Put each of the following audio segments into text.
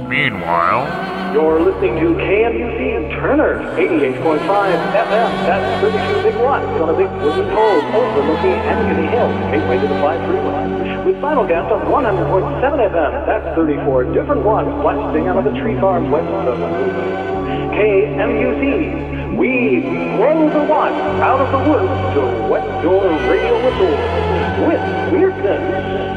Meanwhile... You're listening to KMUC Turner, 88.5 FM. That's 32 big watts on a big wooden pole overlooking Ankeny Hill, gateway to the 5 freeway. With simulcast on 100.7 FM. That's 34 different watts blasting out of the tree farm west of KMUC. We blow the watts out of the woods to wet your radio whistle with weirdness.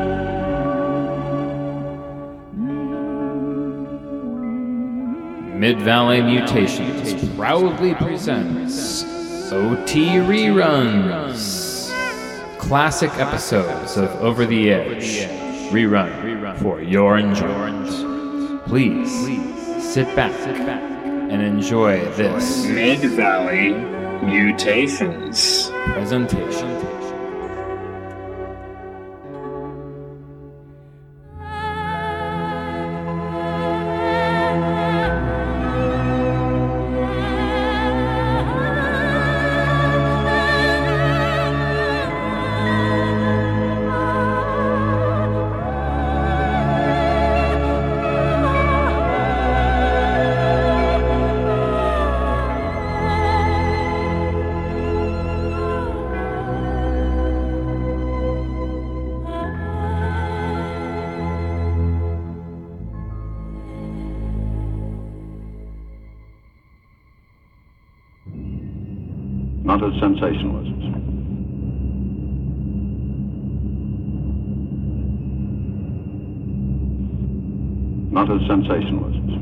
Mid-Valley Mutations proudly presents OT Reruns. Classic episodes of Over the Edge rerun for your enjoyment. Please sit back and enjoy this Mid-Valley Mutations presentation. Not as sensationalists. Not as sensationalists.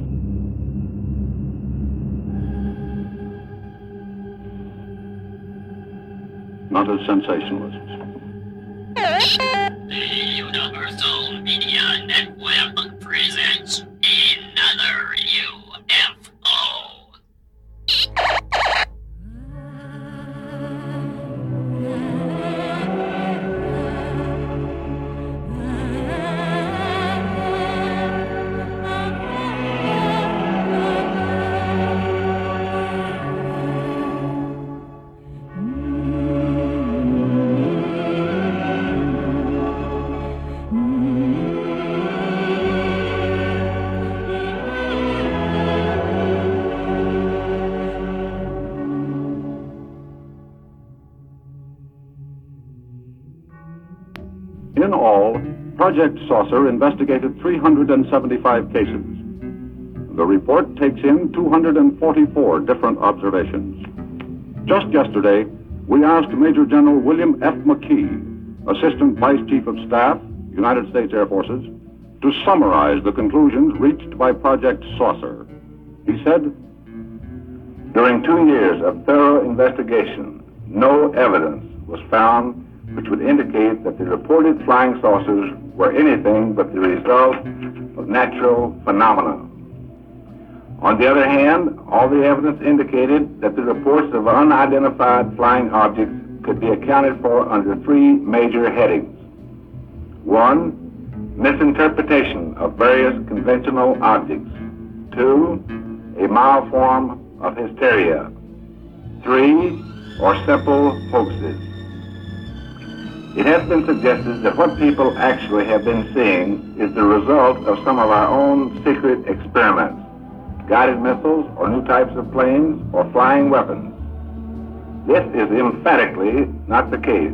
Not as sensationalists. The Universal Media Network presents another UFO. In all, Project Saucer investigated 375 cases. The report takes in 244 different observations. Just yesterday, we asked Major General William F. McKee, Assistant Vice Chief of Staff, United States Air Forces, to summarize the conclusions reached by Project Saucer. He said, "During 2 years of thorough investigation, no evidence was found which would indicate that the reported flying saucers were anything but the result of natural phenomena. On the other hand, all the evidence indicated that the reports of unidentified flying objects could be accounted for under 3 major headings. 1, misinterpretation of various conventional objects. 2, a mild form of hysteria. 3, or simple hoaxes. It has been suggested that what people actually have been seeing is the result of some of our own secret experiments, guided missiles or new types of planes or flying weapons. This is emphatically not the case.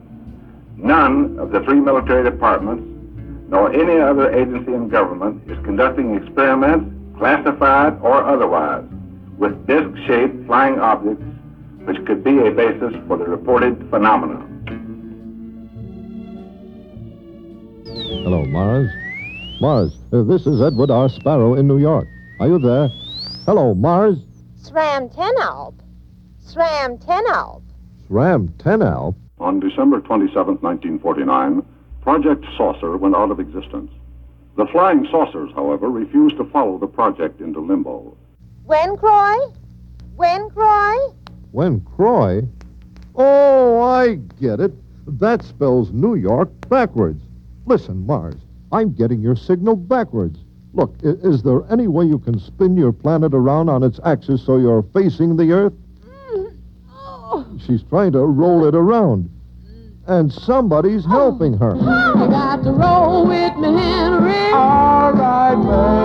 None of the 3 military departments, nor any other agency in government, is conducting experiments, classified or otherwise, with disc-shaped flying objects which could be a basis for the reported phenomena." Hello, Mars. Mars, this is Edward R. Sparrow in New York. Are you there? Hello, Mars. Sram Tenalp. Sram Tenalp. Sram Tenalp? On December 27, 1949, Project Saucer went out of existence. The flying saucers, however, refused to follow the project into limbo. When, Croy? When, Croy? When Croy? Oh, I get it. That spells New York backwards. Listen, Mars, I'm getting your signal backwards. Look, is there any way you can spin your planet around on its axis so you're facing the Earth? Oh. She's trying to roll it around. And somebody's helping her. You got to roll with me, Henry. All right, man.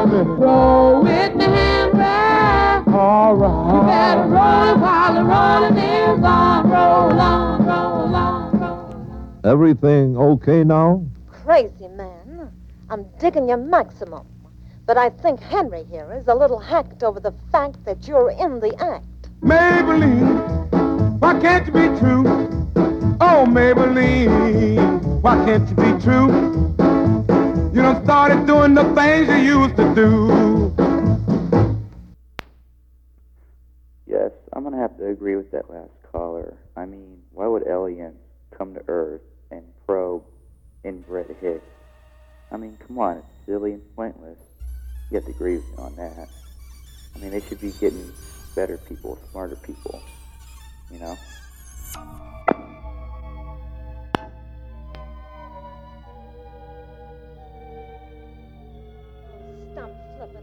everything okay now? Crazy man. I'm digging your maximum. But I think Henry here is a little hacked over the fact that you're in the act. Maybelline, why can't you be true? Oh, Maybelline, why can't you be true? You done started doing the things you used to do. Yes, I'm going to have to agree with that last caller. I mean, why would aliens come to Earth and probe inbred Hicks? I mean, come on, it's silly and pointless. You have to agree with me on that. I mean, they should be getting better people, smarter people, you know? Stop flipping,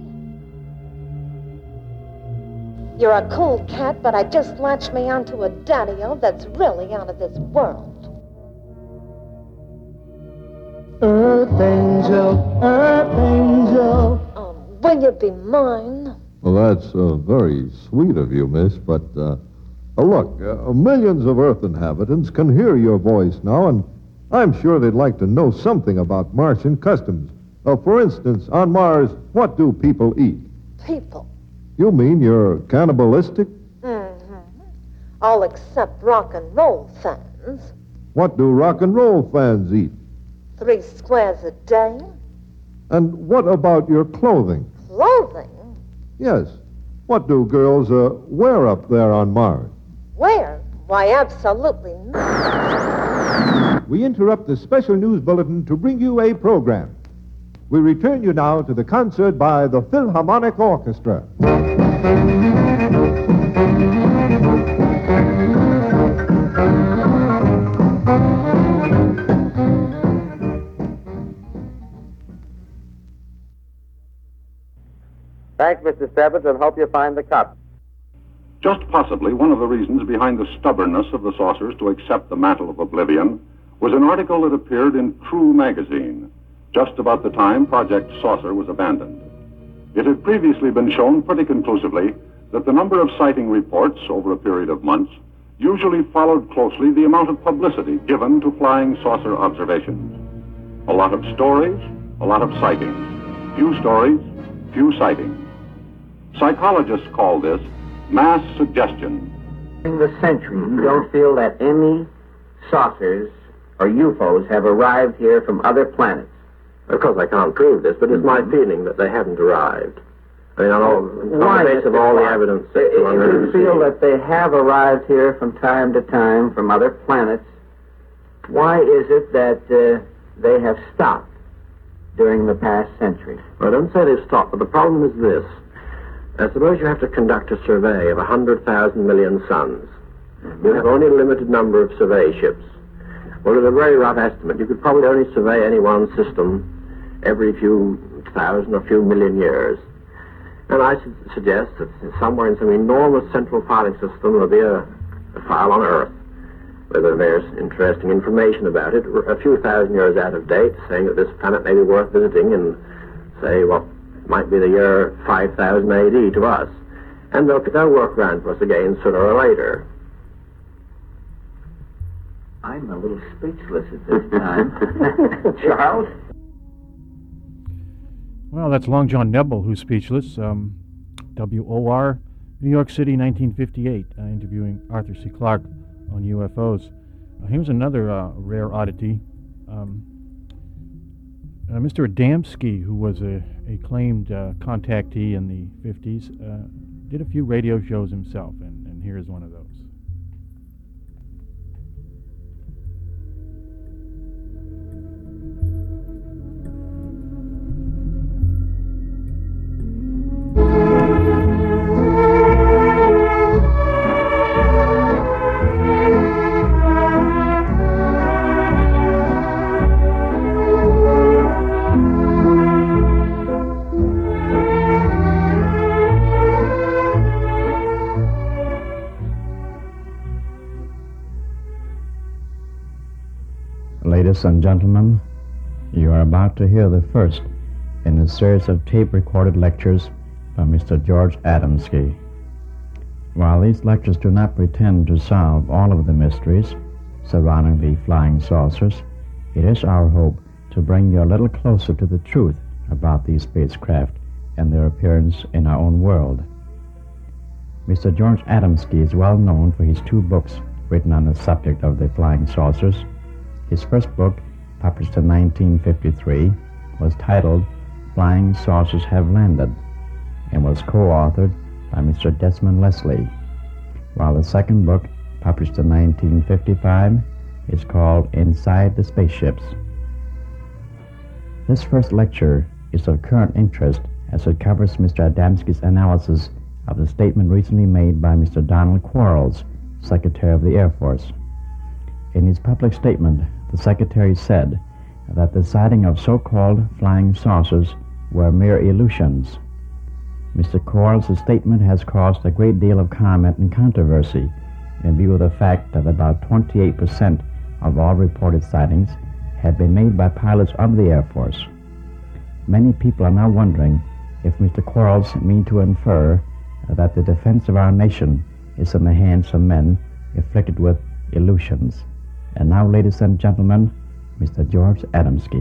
Henry. You're a cool cat, but I just latched me onto a daddy-o that's really out of this world. Earth angel. Will you be mine? Well, that's very sweet of you, miss, but, look, millions of Earth inhabitants can hear your voice now, and I'm sure they'd like to know something about Martian customs. For instance, on Mars, what do people eat? People. You mean you're cannibalistic? Mm-hmm. All except rock and roll fans. What do rock and roll fans eat? 3 squares a day. And what about your clothing? Clothing? Yes. What do girls wear up there on Mars? Where? Why, absolutely nothing. We interrupt the special news bulletin to bring you a program. We return you now to the concert by the Philharmonic Orchestra. Thanks, Mr. Stebbins, and hope you find the cup. Just possibly one of the reasons behind the stubbornness of the saucers to accept the mantle of oblivion was an article that appeared in True magazine just about the time Project Saucer was abandoned. It had previously been shown pretty conclusively that the number of sighting reports over a period of months usually followed closely the amount of publicity given to flying saucer observations. A lot of stories, a lot of sightings. Few stories, few sightings. Psychologists call this mass suggestion. In the century, you don't feel that any saucers or UFOs have arrived here from other planets? Of course, I can't prove this, but it's my feeling that they haven't arrived. I mean, on the basis of all the evidence that if you feel that they have arrived here from time to time from other planets, why is it that they have stopped during the past century? I don't say they've stopped, but the problem is this. Suppose you have to conduct a survey of 100,000 million suns. You have only a limited number of survey ships. Well, at a very rough estimate, you could probably only survey any one system every few thousand or few million years. And I suggest that somewhere in some enormous central filing system there'll be a file on Earth, whether there's interesting information about it, a few thousand years out of date, saying that this planet may be worth visiting in, say, what might be the year 5000 AD to us. And they'll work around for us again sooner or later. I'm a little speechless at this time. Charles? Well, that's Long John Nebel who's speechless. WOR, New York City, 1958, interviewing Arthur C. Clarke on UFOs. Here's another rare oddity. Mr. Adamski, who was a claimed contactee in the 50s, did a few radio shows himself, and here's one of those. Ladies and gentlemen, you are about to hear the first in a series of tape-recorded lectures by Mr. George Adamski. While these lectures do not pretend to solve all of the mysteries surrounding the flying saucers, it is our hope to bring you a little closer to the truth about these spacecraft and their appearance in our own world. Mr. George Adamski is well known for his 2 books written on the subject of the flying saucers. His first book, published in 1953, was titled Flying Saucers Have Landed and was co-authored by Mr. Desmond Leslie, while the second book, published in 1955, is called Inside the Spaceships. This first lecture is of current interest as it covers Mr. Adamski's analysis of the statement recently made by Mr. Donald Quarles, Secretary of the Air Force. In his public statement, the Secretary said that the sighting of so-called flying saucers were mere illusions. Mr. Quarles' statement has caused a great deal of comment and controversy in view of the fact that about 28% of all reported sightings have been made by pilots of the Air Force. Many people are now wondering if Mr. Quarles mean to infer that the defense of our nation is in the hands of men afflicted with illusions. And now, ladies and gentlemen, Mr. George Adamski.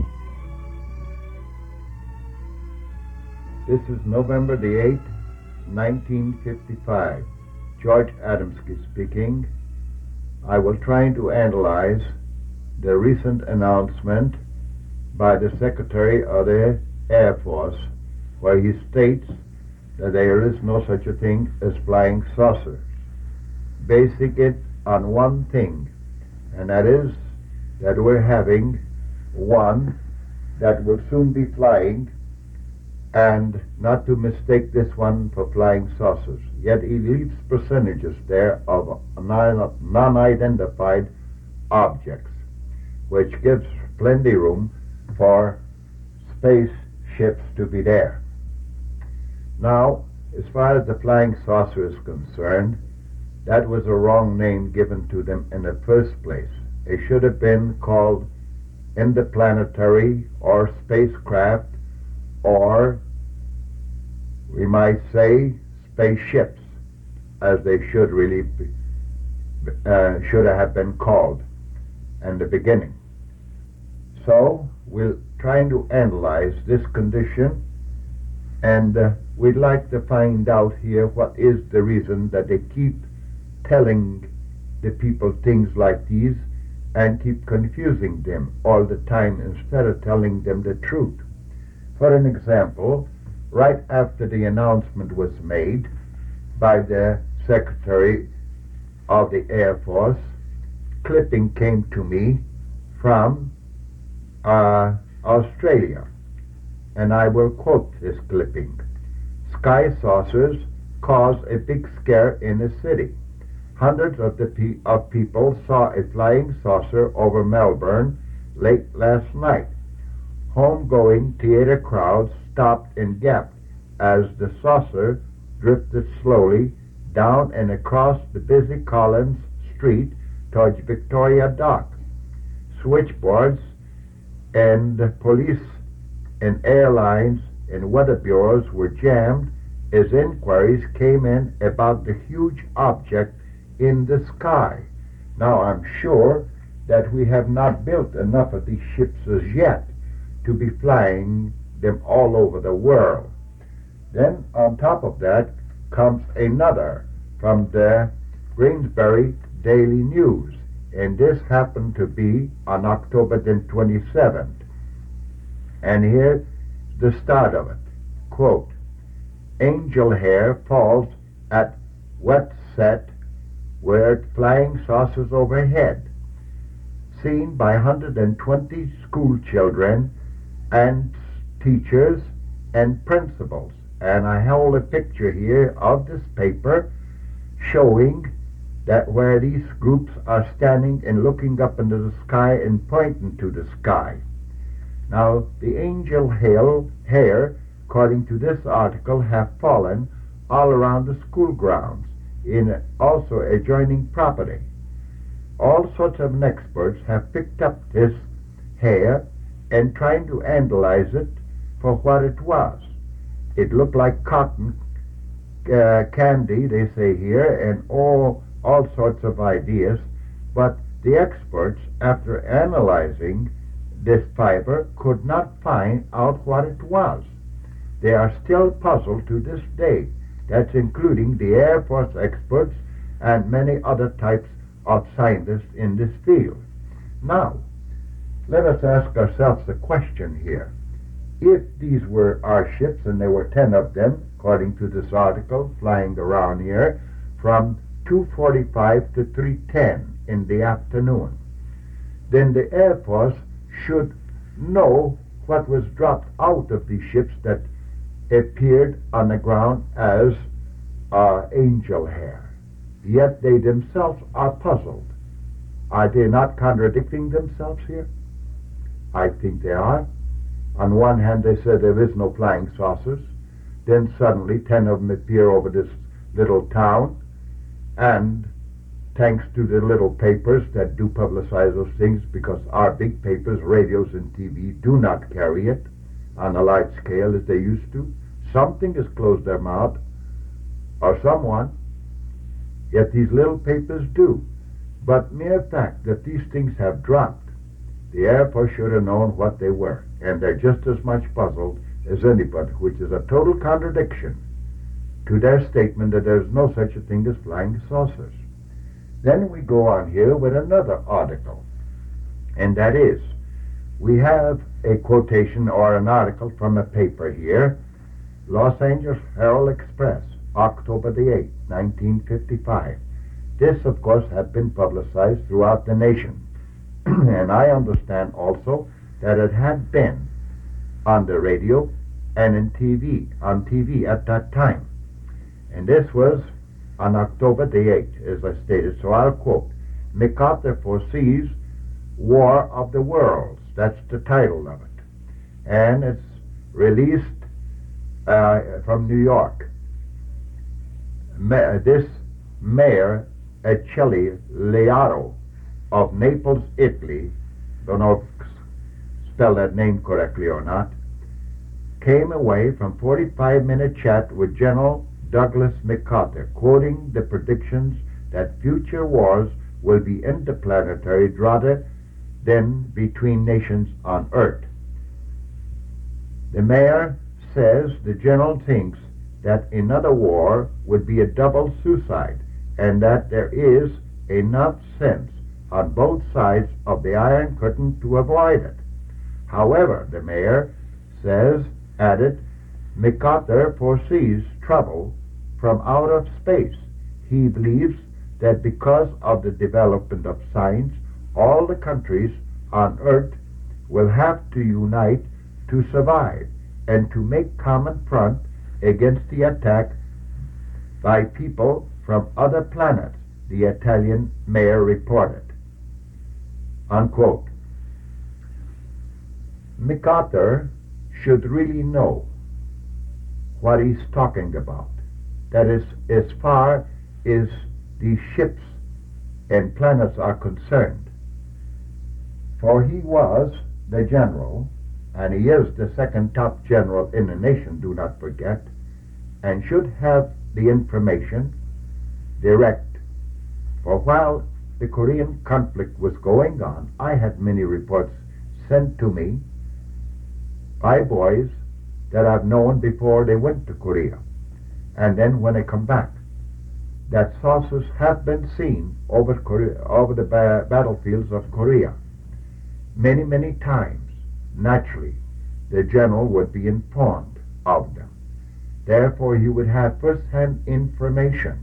This is November the 8th, 1955. George Adamski speaking. I will try to analyze the recent announcement by the Secretary of the Air Force, where he states that there is no such a thing as flying saucer, basing it on one thing, and that is that we're having one that will soon be flying, and not to mistake this one for flying saucers. Yet he leaves percentages there of non-identified objects, which gives plenty room for spaceships to be there. Now, as far as the flying saucer is concerned, that was a wrong name given to them in the first place. They should have been called interplanetary or spacecraft, or we might say spaceships, as they should really be, should have been called in the beginning. So we're trying to analyze this condition, and we'd like to find out here what is the reason that they keep telling the people things like these and keep confusing them all the time instead of telling them the truth. For an example, right after the announcement was made by the Secretary of the Air Force, clipping came to me from Australia, and I will quote this clipping. Sky saucers cause a big scare in the city. Hundreds of people saw a flying saucer over Melbourne late last night. Homegoing theater crowds stopped and gasped as the saucer drifted slowly down and across the busy Collins Street towards Victoria Dock. Switchboards and police and airlines and weather bureaus were jammed as inquiries came in about the huge object in the sky. Now, I'm sure that we have not built enough of these ships as yet to be flying them all over the world. Then, on top of that, comes another from the Greensbury Daily News, and this happened to be on October the 27th. And here's the start of it. Quote, angel hair falls at Wetset where flying saucers overhead, seen by 120 school children and teachers and principals. And I hold a picture here of this paper showing that where these groups are standing and looking up into the sky and pointing to the sky. Now, the angel hair, according to this article, have fallen all around the school grounds, in also adjoining property. All sorts of experts have picked up this hair and trying to analyze it for what it was. It looked like cotton candy, they say here, and all sorts of ideas, but The experts, after analyzing this fiber, could not find out what it was. They are still puzzled to this day. That's including the Air Force experts and many other types of scientists in this field. Now, let us ask ourselves the question here. If these were our ships, and there were 10 of them, according to this article, flying around here, from 2:45 to 3:10 in the afternoon, then the Air Force should know what was dropped out of these ships that appeared on the ground as angel hair. Yet they themselves are puzzled. Are they not contradicting themselves here? I think they are. On one hand, they said there is no flying saucers. Then suddenly 10 of them appear over this little town, and thanks to the little papers that do publicize those things, because our big papers, radios and TV, do not carry it on a large scale as they used to. Something has closed their mouth, or someone, yet these little papers do. But mere fact that these things have dropped, the Air Force should have known what they were, and they're just as much puzzled as anybody, which is a total contradiction to their statement that there's no such a thing as flying saucers. Then we go on here with another article, and that is, we have a quotation or an article from a paper here, Los Angeles Herald Express, October the 8th, 1955. This, of course, had been publicized throughout the nation. And I understand also that it had been on the radio and on TV at that time. And this was on October the 8th, as I stated. So I'll quote, MacArthur foresees War of the Worlds. That's the title of it. And it's released from New York. This Mayor Eccelli Learo of Naples, Italy, don't know if I spell that name correctly or not, came away from 45-minute chat with General Douglas MacArthur, quoting the predictions that future wars will be interplanetary rather than between nations on Earth. The mayor says the general thinks that another war would be a double suicide, and that there is enough sense on both sides of the Iron Curtain to avoid it. However, the mayor added, MacArthur foresees trouble from out of space. He believes that because of the development of science, all the countries on Earth will have to unite to survive and to make common front against the attack by people from other planets, the Italian mayor reported. Unquote. MacArthur should really know what he's talking about. That is, as far as these ships and planets are concerned. For he was the general, and he is the second top general in the nation, do not forget, and should have the information direct. For while the Korean conflict was going on, I had many reports sent to me by boys that I've known before they went to Korea, and then when they come back, that saucers have been seen over the battlefields of Korea many, many times. Naturally, the general would be informed of them. Therefore, he would have first-hand information.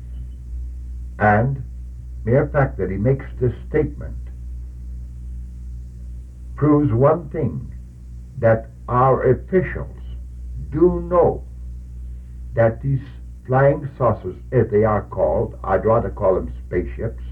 And mere fact that he makes this statement proves one thing, that our officials do know that these flying saucers, as they are called, I'd rather call them spaceships,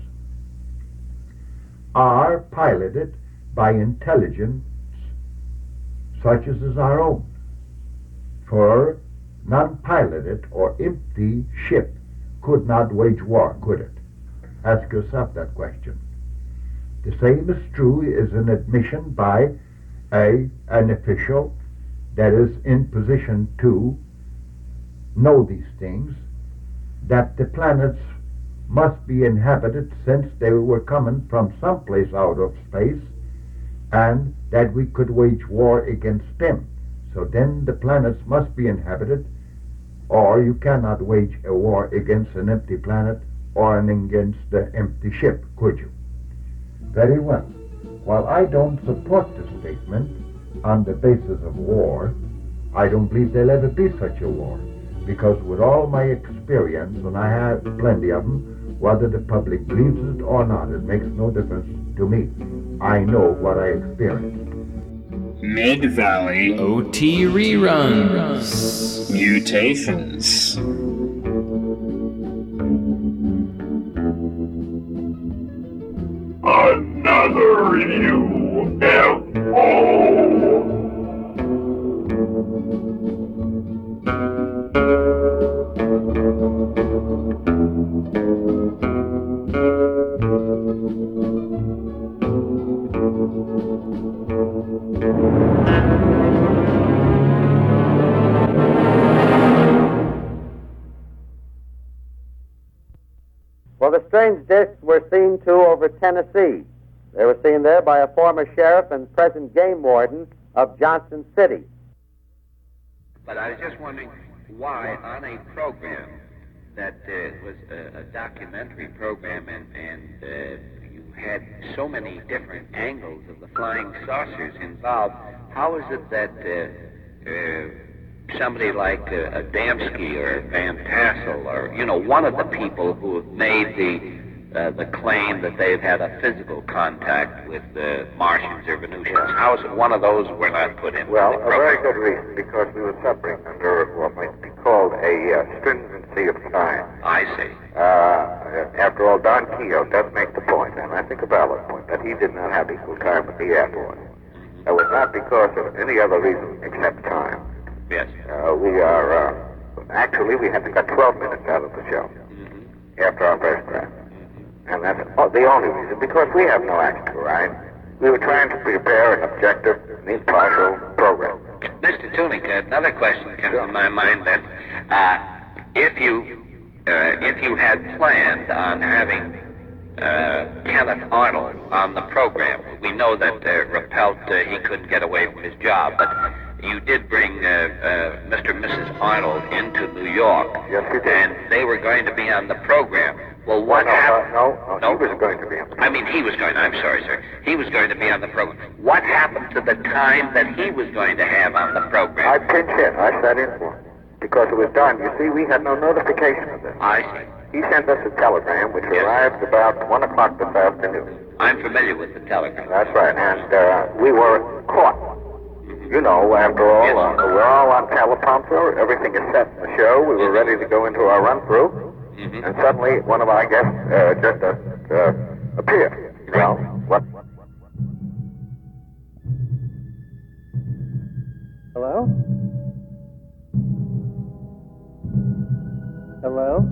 are piloted by intelligence such as is our own. For non-piloted or empty ship could not wage war, could it? Ask yourself that question. The same is true is an admission by an official that is in position to know these things, that the planets must be inhabited since they were coming from someplace out of space, and that we could wage war against them. So then the planets must be inhabited, or you cannot wage a war against an empty planet or against the empty ship, could you? Very well. While I don't support the statement on the basis of war, I don't believe there'll ever be such a war, because with all my experience, and I have plenty of them, whether the public believes it or not, it makes no difference to me. I know what I experienced. Mid-Valley OT reruns. Mutations. Another UFO. Well, the strange discs were seen, too, over Tennessee. They were seen there by a former sheriff and present game warden of Johnson City. But I was just wondering why, on a program that was a documentary program and you had so many different angles of the flying saucers involved, how is it that somebody like Adamski or Van Tassel or, you know, one of the people who have made the claim that they've had a physical contact with Martians or Venusians, how is it one of those were not put in? Well, a very good reason, because we were suffering under what might be called a stringency of time. I see. After all, Don Keogh does make the point, and I think a valid point, that he did not have equal time with the Air Force. That was not because of any other reason except time. Yes. Actually, we had to cut 12 minutes out of the show after our first draft. And that's the only reason, because we have no action to ride. We were trying to prepare an objective and impartial program. Mr. Tunick, another question comes to my mind then. If you had planned on having Kenneth Arnold on the program, we know that Rappelt, he couldn't get away from his job, but you did bring Mr. and Mrs. Arnold into New York. Yes, we did. And they were going to be on the program. Well, what happened? No, he was going to be on the program. I mean, he was going to, I'm sorry, sir. He was going to be on the program. What happened to the time that he was going to have on the program? I pinched in. I sat in for him. Because it was done. You see, we had no notification of this. I see. He sent us a telegram, which arrived about 1 o'clock this afternoon. I'm familiar with the telegram. That's right. And we were caught. You know, after all, we're all on teleprompter. Everything is set in the show. We were ready to go into our run-through. And suddenly, one of our guests just appeared. Well, what? Hello? Hello?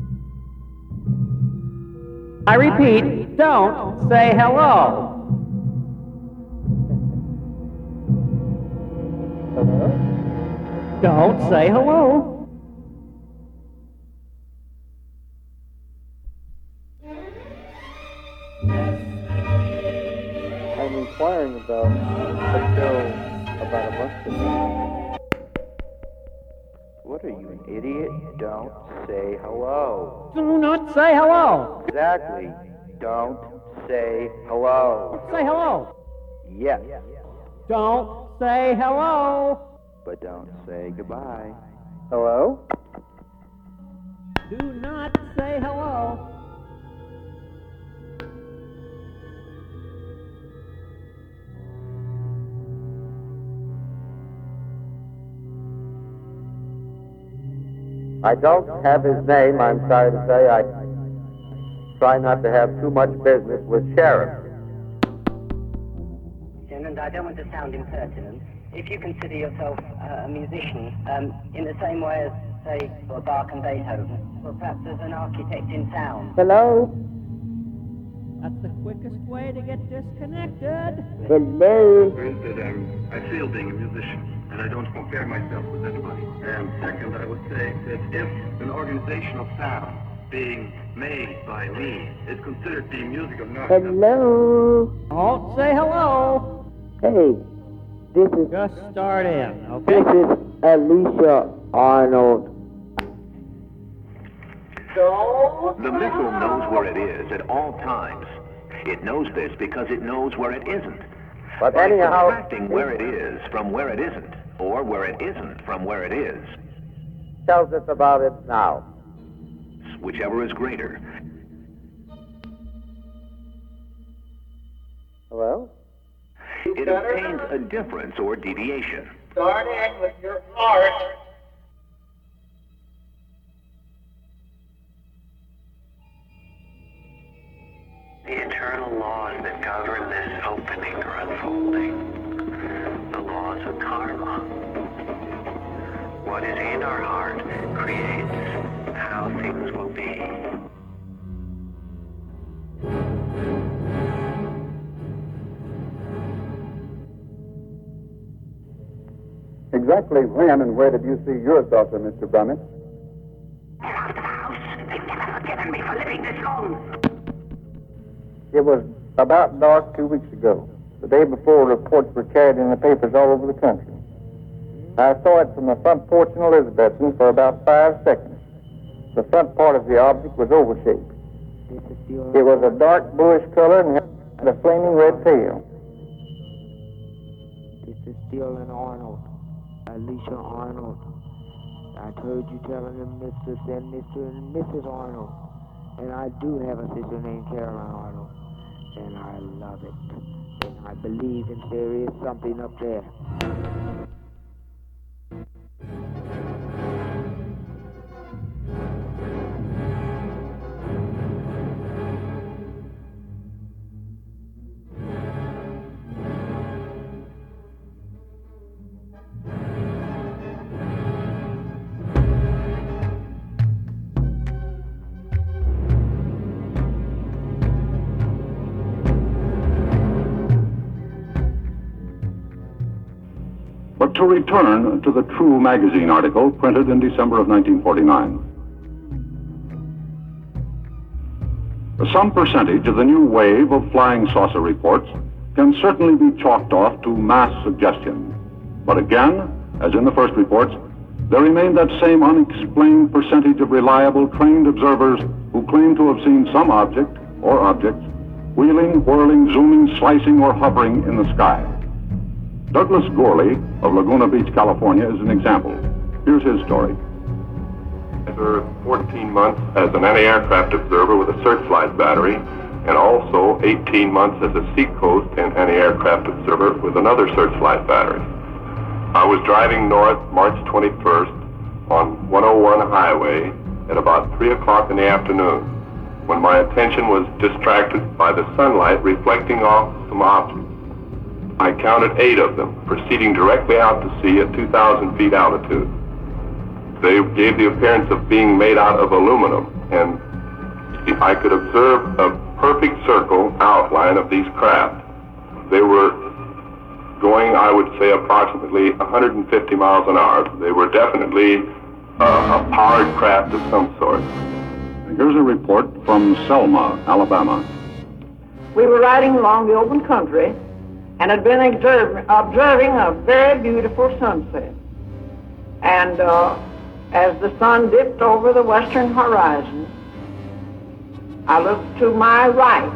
I repeat, don't say hello. Hello? Don't say hello. I'm inquiring about a show about a month ago. What are you, an idiot? Don't say hello. Do not say hello. Exactly. Don't say hello. Say hello. Yes. Don't say hello. But don't say goodbye. Hello? Do not say hello. I don't have his name, I'm sorry to say. I try not to have too much business with sheriffs. And I don't want to sound impertinent. If you consider yourself a musician, in the same way as, say, Bach and Beethoven, or perhaps as an architect in sound. Hello? That's the quickest way to get disconnected. Hello? First, that I feel being a musician, and I don't compare myself with anybody. And second, I would say that if an organization of sound being made by me is considered the music of nothing. Hello. Don't say hello. Hey, this is... Just start in, okay? This is Alicia Arnold. The missile knows where it is at all times. It knows this because it knows where it isn't. But By anyhow... subtracting where it is from where it isn't, or where it isn't from where it is, tells us about it now. whichever is greater. Well? It obtains a difference or deviation. Start in with your heart. The eternal laws that govern this opening or unfolding, the laws of karma. What is in our heart creates how things will be. Exactly when and where did you see your daughter, Mr. Brummett? It was about dark 2 weeks ago, the day before reports were carried in the papers all over the country. I saw it from the front porch in Elizabethton for about 5 seconds. The front part of the object was oval-shaped. It was a dark bluish color and had a flaming red tail. This is Dylan Arnold, Alicia Arnold. I heard you telling them Mr. and Mr. and Mrs. Arnold. And I do have a sister named Caroline Arnold. And I love it. And I believe that there is something up there. But to return to the True magazine article printed in December of 1949. Some percentage of the new wave of flying saucer reports can certainly be chalked off to mass suggestion. But again, as in the first reports, there remained that same unexplained percentage of reliable, trained observers who claim to have seen some object or objects wheeling, whirling, zooming, slicing, or hovering in the sky. Douglas Gorley of Laguna Beach, California, is an example. Here's his story. After 14 months as an anti-aircraft observer with a searchlight battery, and also 18 months as a seacoast and anti-aircraft observer with another searchlight battery. I was driving north March 21st on 101 highway at about 3 o'clock in the afternoon when my attention was distracted by the sunlight reflecting off some objects. I counted 8 of them, proceeding directly out to sea at 2,000 feet altitude. They gave the appearance of being made out of aluminum, and I could observe a perfect circle outline of these craft. They were going, I would say, approximately 150 miles an hour. They were definitely a powered craft of some sort. Here's a report from Selma, Alabama. We were riding along the open country and had been observing a very beautiful sunset. And as the sun dipped over the western horizon, I looked to my right,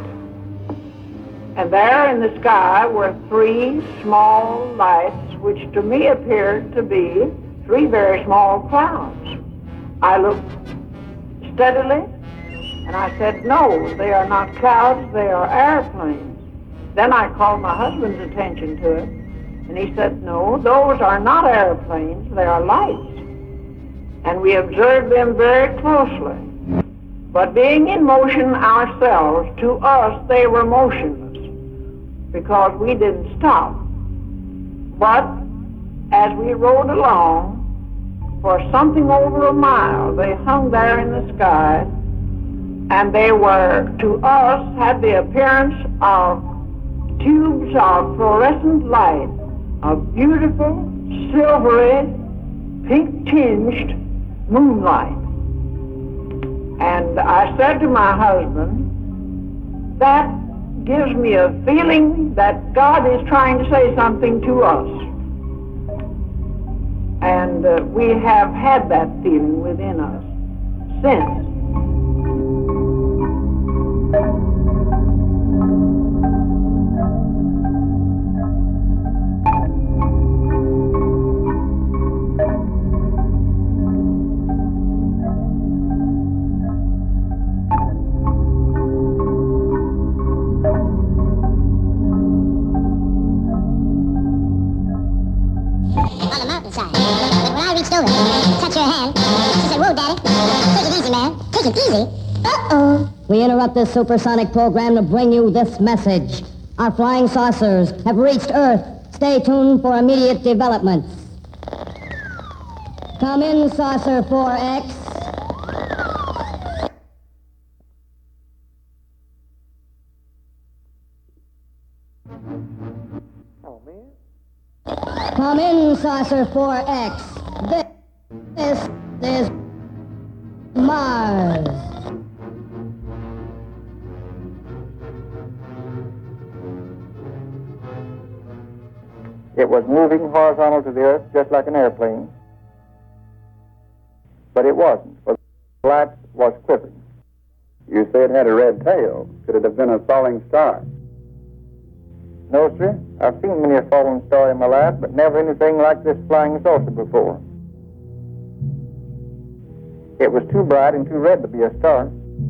and there in the sky were 3 small lights, which to me appeared to be 3 very small clouds. I looked steadily, and I said, no, they are not clouds, they are airplanes. Then I called my husband's attention to it, and he said, no, those are not airplanes, they are lights. And we observed them very closely. But being in motion ourselves, to us they were motionless, because we didn't stop. But as we rode along, for something over a mile, they hung there in the sky, and they were, to us, had the appearance of tubes of fluorescent light, of beautiful, silvery, pink-tinged moonlight. And I said to my husband, that gives me a feeling that God is trying to say something to us. And we have had that feeling within us since. We interrupt this supersonic program to bring you this message. Our flying saucers have reached Earth. Stay tuned for immediate developments. Come in, Saucer 4X. Come in, Saucer 4X. This is Mars. It was moving horizontal to the earth just like an airplane. But it wasn't, for the light was quivering. You say it had a red tail. Could it have been a falling star? No, sir. I've seen many a falling star in my life, but never anything like this flying saucer before. It was too bright and too red to be a star.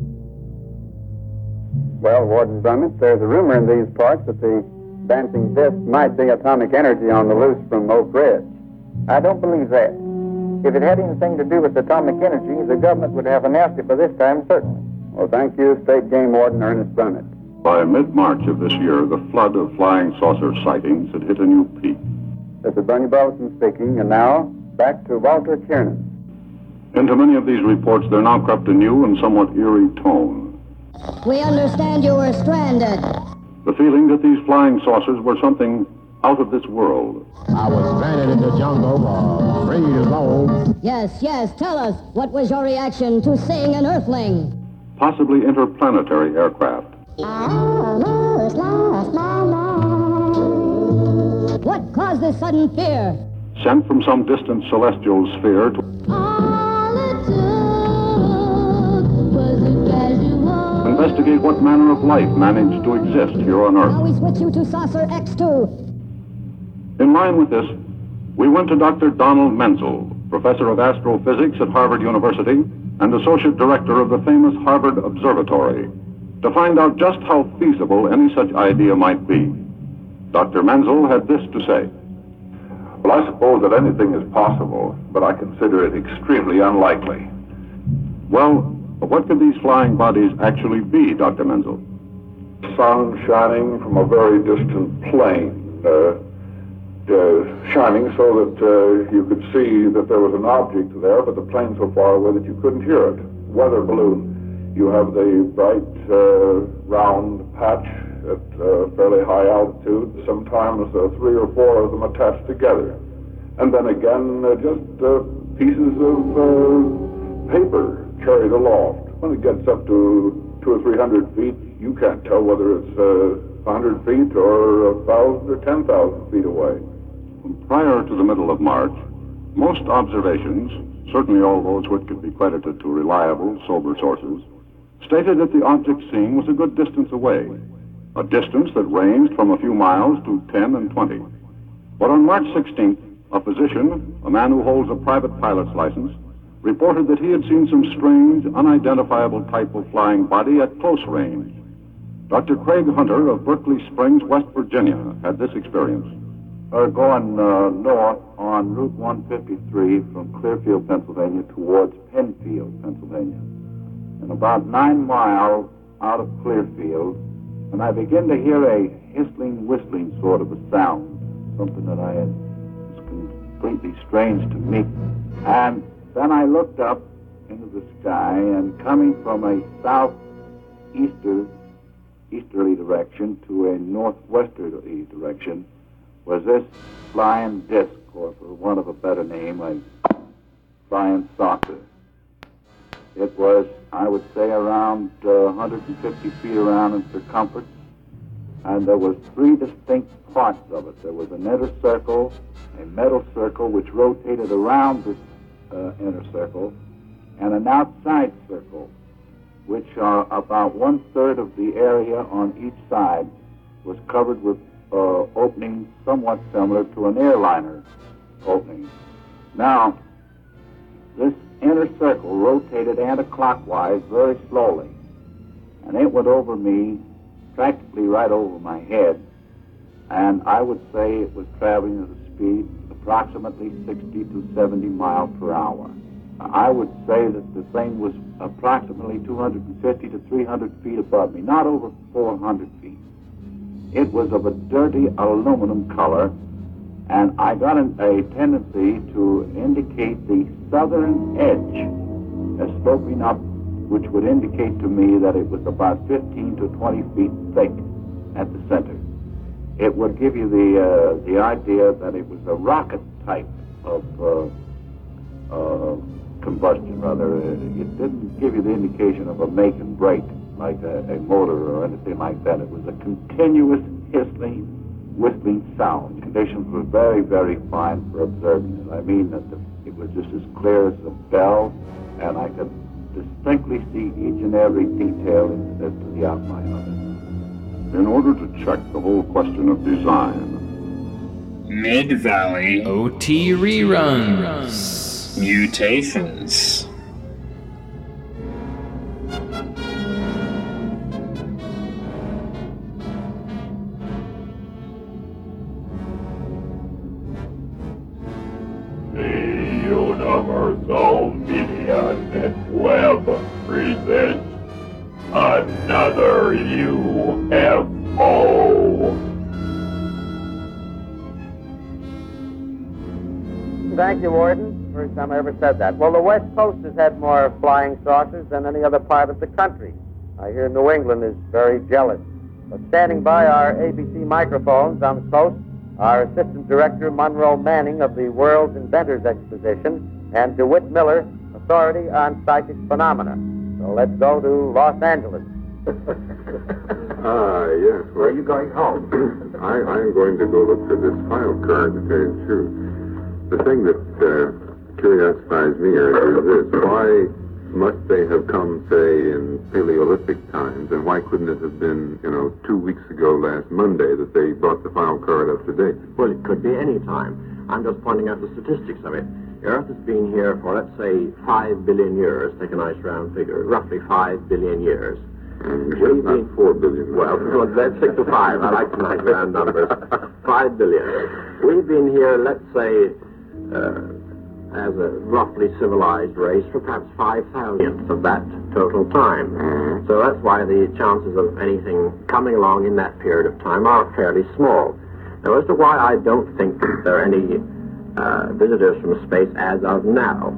Well, Warden Brummett, there's a rumor in these parts that the dancing disk might be atomic energy on the loose from Oak Ridge. I don't believe that. If it had anything to do with atomic energy, the government would have announced it by this time, certainly. Well, thank you, State Game Warden Ernest Brummett. By mid-March of this year, the flood of flying saucer sightings had hit a new peak. This is Bernie Burleson speaking, and now, back to Walter Kiernan. Into many of these reports, there now crept a new and somewhat eerie tone. We understand you were stranded. The feeling that these flying saucers were something out of this world. I was stranded in the jungle for 3 years old. Yes, tell us, what was your reaction to seeing an Earthling? Possibly interplanetary aircraft. What caused this sudden fear? Sent from some distant celestial sphere to investigate what manner of life managed to exist here on Earth. Now we switch you to Saucer X2. In line with this, we went to Dr. Donald Menzel, professor of astrophysics at Harvard University and associate director of the famous Harvard Observatory, to find out just how feasible any such idea might be. Dr. Menzel had this to say. Well, I suppose that anything is possible, but I consider it extremely unlikely. Well, what could these flying bodies actually be, Dr. Menzel? Sun shining from a very distant plane, shining so that you could see that there was an object there, but the plane so far away that you couldn't hear it. Weather balloon. You have the bright, round patch at fairly high altitude, sometimes 3 or 4 of them attached together. And then again, just pieces of paper carried aloft. When it gets up to 200 or 300 feet, you can't tell whether it's 100 feet or 1,000 or 10,000 feet away. Prior to the middle of March, most observations, certainly all those which could be credited to reliable, sober sources, stated that the object seen was a good distance away, a distance that ranged from a few miles to 10 and 20. But on March 16th, a physician, a man who holds a private pilot's license, reported that he had seen some strange, unidentifiable type of flying body at close range. Dr. Craig Hunter of Berkeley Springs, West Virginia, had this experience. Going north on Route 153 from Clearfield, Pennsylvania, towards Penfield, Pennsylvania. And about 9 miles out of Clearfield, and I began to hear a hissling, whistling sort of a sound, something that was completely strange to me. And then I looked up into the sky, and coming from a southeasterly direction to a northwesterly direction was this flying disc, or for want of a better name, a flying saucer. It was I would say, around 150 feet around in circumference. And there was three distinct parts of it. There was an inner circle, a metal circle which rotated around this inner circle, and an outside circle, which about 1/3 of the area on each side was covered with openings somewhat similar to an airliner opening. Now, this inner circle rotated anti-clockwise very slowly, and it went over me, practically right over my head, and I would say it was traveling at a speed approximately 60 to 70 miles per hour. I would say that the thing was approximately 250 to 300 feet above me, not over 400 feet. It was of a dirty aluminum color, and I got a tendency to indicate the southern edge as sloping up, which would indicate to me that it was about 15 to 20 feet thick at the center. It would give you the idea that it was a rocket type of combustion, rather. It didn't give you the indication of a make and break like a motor or anything like that. It was a continuous whistling sound. Conditions were very, very fine for observing it. I mean that it was just as clear as a bell, and I could distinctly see each and every detail as to the outline of it. In order to check the whole question of design, Mid-Valley OT reruns. Mutations. Universal Media Network presents another UFO. Thank you, Warden. First time I ever said that. Well, the West Coast has had more flying saucers than any other part of the country. I hear New England is very jealous. But standing by our ABC microphones on the coast, our Assistant Director, Monroe Manning of the World's Inventors Exposition, and DeWitt Miller, authority on psychic phenomena. So let's go to Los Angeles. Yes. Well, Where are you going home? I'm going to go look for this file card, to tell you the truth. The thing that curiosifies me is this. Why must they have come, say, in Paleolithic times, and why couldn't it have been, 2 weeks ago last Monday that they brought the file card up to date? Well, it could be any time. I'm just pointing out the statistics of it. The Earth has been here for, let's say, 5 billion years. Take a nice round figure. Roughly 5 billion years. We've not 4 billion. Well, let's stick to 5. I like nice round numbers. 5 billion. We've been here, let's say, as a roughly civilized race for perhaps 5,000th of that total time. Mm-hmm. So that's why the chances of anything coming along in that period of time are fairly small. Now, as to why I don't think there are any visitors from space as of now,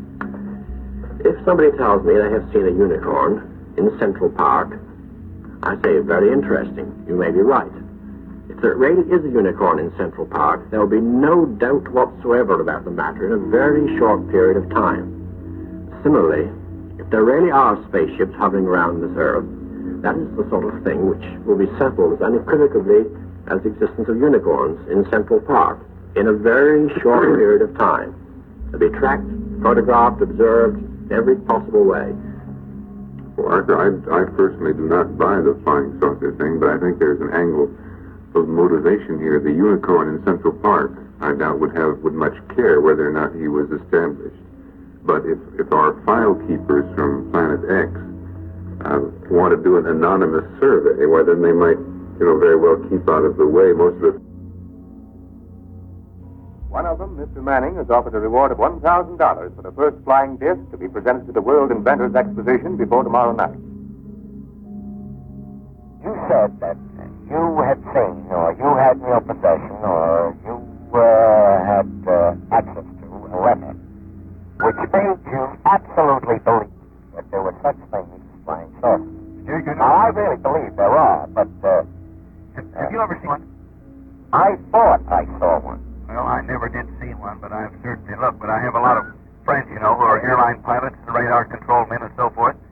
if somebody tells me they have seen a unicorn in Central Park, I say, very interesting. You may be right. If there really is a unicorn in Central Park, there will be no doubt whatsoever about the matter in a very short period of time. Similarly, if there really are spaceships hovering around this Earth, that is the sort of thing which will be settled as unequivocally as the existence of unicorns in Central Park in a very short period of time. They'll be tracked, photographed, observed, every possible way. Well, Arthur, I personally do not buy the flying saucer thing, but I think there's an angle of motivation here. The unicorn in Central Park, I doubt would much care whether or not he was established. But if our file keepers from Planet X want to do an anonymous survey, well, then they might, very well keep out of the way most of it. One of them, Mr. Manning, has offered a reward of $1,000 for the first flying disc to be presented to the World Inventors Exposition before tomorrow night. You said that you had seen, or you had in your possession, or you had access to a letter, which made you absolutely believe that there were such things as flying saucers. Now, I really believe there are, but... have you ever seen one? I thought I saw one. Well, I never did see one, but I've certainly looked. But I have a lot of friends, who are airline pilots and radar control men and so forth.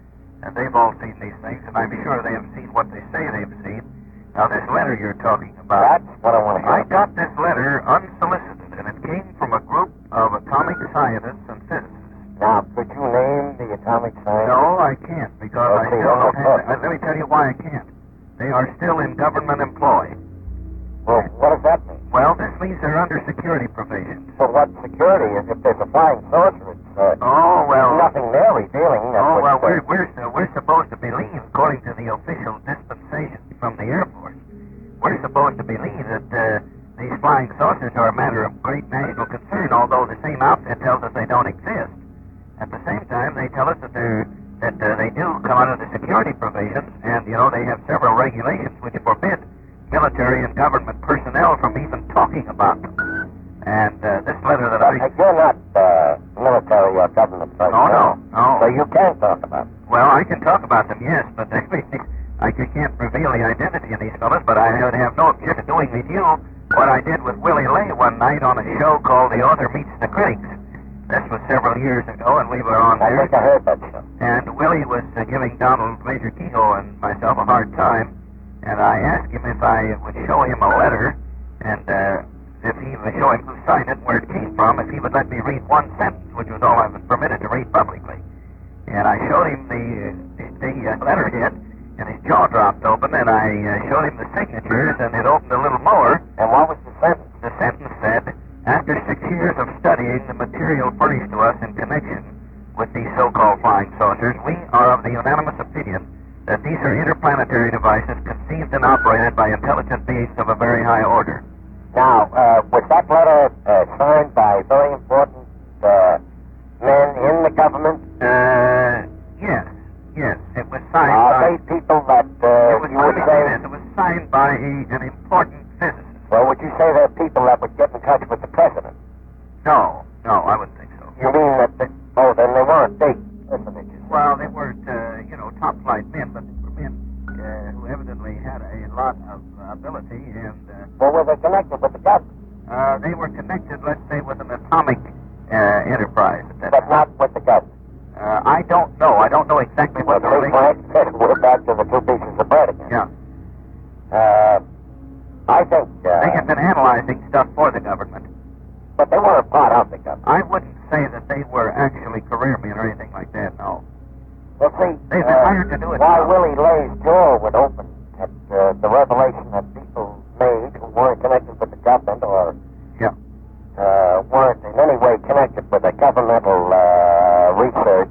and they've all seen these things, and I'm sure they have seen what they say they've seen. Now, this letter you're talking about... That's what I want to hear. I got this letter unsolicited, and it came from a group of atomic scientists and physicists. Now, could you name the atomic scientists? No, I can't, because I still don't have... Let me tell you why I can't. They are still in government employ. Well, what does that mean? Well, this means they're under security provisions. So what security is if there's a flying saucer? It's nothing there revealing. We're supposed to believe, according to the official dispensation from the Air Force, we're supposed to believe that these flying saucers are a matter of great national concern, although the same outfit tells us they don't exist. At the same time, they tell us that they do come under the security provisions, and, they have several regulations which forbid military and government personnel from even talking about them. And this letter that You're not military or government personnel. No. So you can't talk about them. Well, I can talk about them, yes, but I can't reveal the identity of these fellows, but I would have no objection doing with you what I did with Willie Lay one night on a show called The Author Meets the Critics. This was several years ago, and we were on there. I think I heard that show. And Willie was giving Donald Major Kehoe and myself a hard time, and I asked him if I would show him a letter, and if he would show him who signed it, where it came from, if he would let me read one sentence, which was all I was permitted to read publicly. And I showed him the letterhead, and his jaw dropped open, and I showed him the signatures, and it opened a little more. And what was the sentence? The sentence said, "After 6 years of studying the material furnished to us in connection with these so-called flying saucers, we are of the unanimous opinion that these are interplanetary devices conceived and operated by intelligent beings of a very high order." Now, was that letter signed by very important men in the government? Yes, it was signed by... Are they people that you would say... It was signed by an important physicist. Well, would you say they're people that would get in touch with the president? No, I wouldn't think so. You mean that then they weren't big personages? Well, they weren't, top-flight men, but they were men who evidently had a lot of ability and... Well, were they connected with the government? They were connected, let's say, with an atomic enterprise. But not with the government? I don't know. I don't know exactly what the relation... We're back to the two pieces of bread again. Yeah. I think... they have been analyzing stuff for the government. But they weren't part of the government. I wouldn't say that they were actually career men or anything like that, no. Well, see, they've been hired to do it. Why Willie Lay's jaw would open at the revelation that people made who weren't connected with the government or weren't in any way connected with the governmental research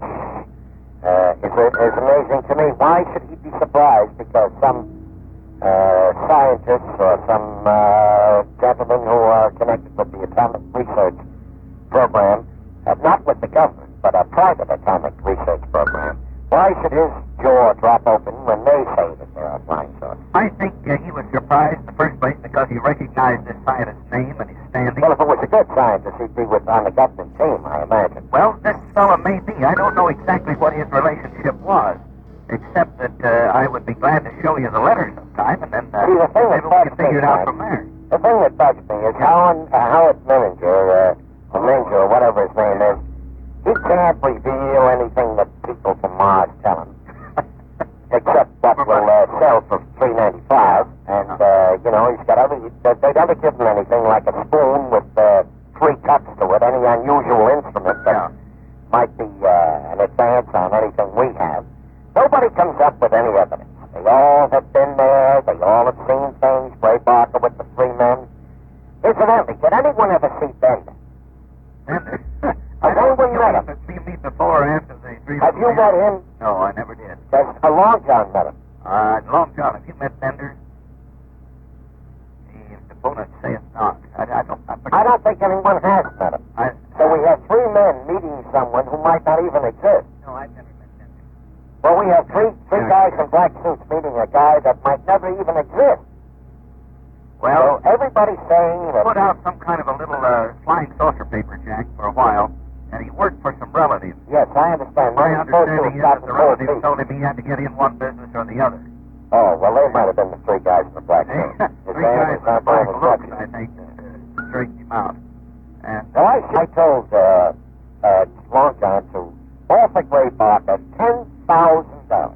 is amazing to me. Why should he be surprised because some scientists or some gentlemen who are connected with the atomic research program, not with the government, but a private atomic research program, why should his jaw drop open when they say that there are flying saucers? I think he was surprised in the first place because he recognized this scientist's name and his standing. Well, if it was a good scientist, he'd be on the government team, I imagine. Well, this fellow may be. I don't know exactly what his relationship was, except that I would be glad to show you the letter sometime, and then see, the thing maybe we can figure it out from there. The thing that bugs me is Howard Menninger, or whatever his name is, he can't reveal anything that people from Mars tell him, except what will sell for $3.95. And he's got they never give him anything like a spoon with 3 cups to it, any unusual instrument that might be an advance on anything we have. Nobody comes up with any evidence. They all have been there. They all have seen things. Ray Barker with the 3 men. Incidentally, did anyone ever see Bender? Bender? When we met him. See me before or after the 3 Have you met him? No, I never did. Long John met him. Long John, have you met Bender? The opponent says not. I don't think anyone has met him. So we have 3 men meeting someone who might not even exist. No, I've never met Bender. Well, we have three guys in black suits meeting a guy that might never even exist. Well, so everybody's saying that... Put out some kind of a little flying saucer paper, Jack, for a while, and he worked for some relatives. Yes, I understand. My understanding is that the relatives told him he had to get in one business or the other. Oh, well, they might have been the 3 guys in the black suits. 3 guys in the black looks, I think, straightened him out. And well, I told Long John to offer Ray Barker $10,000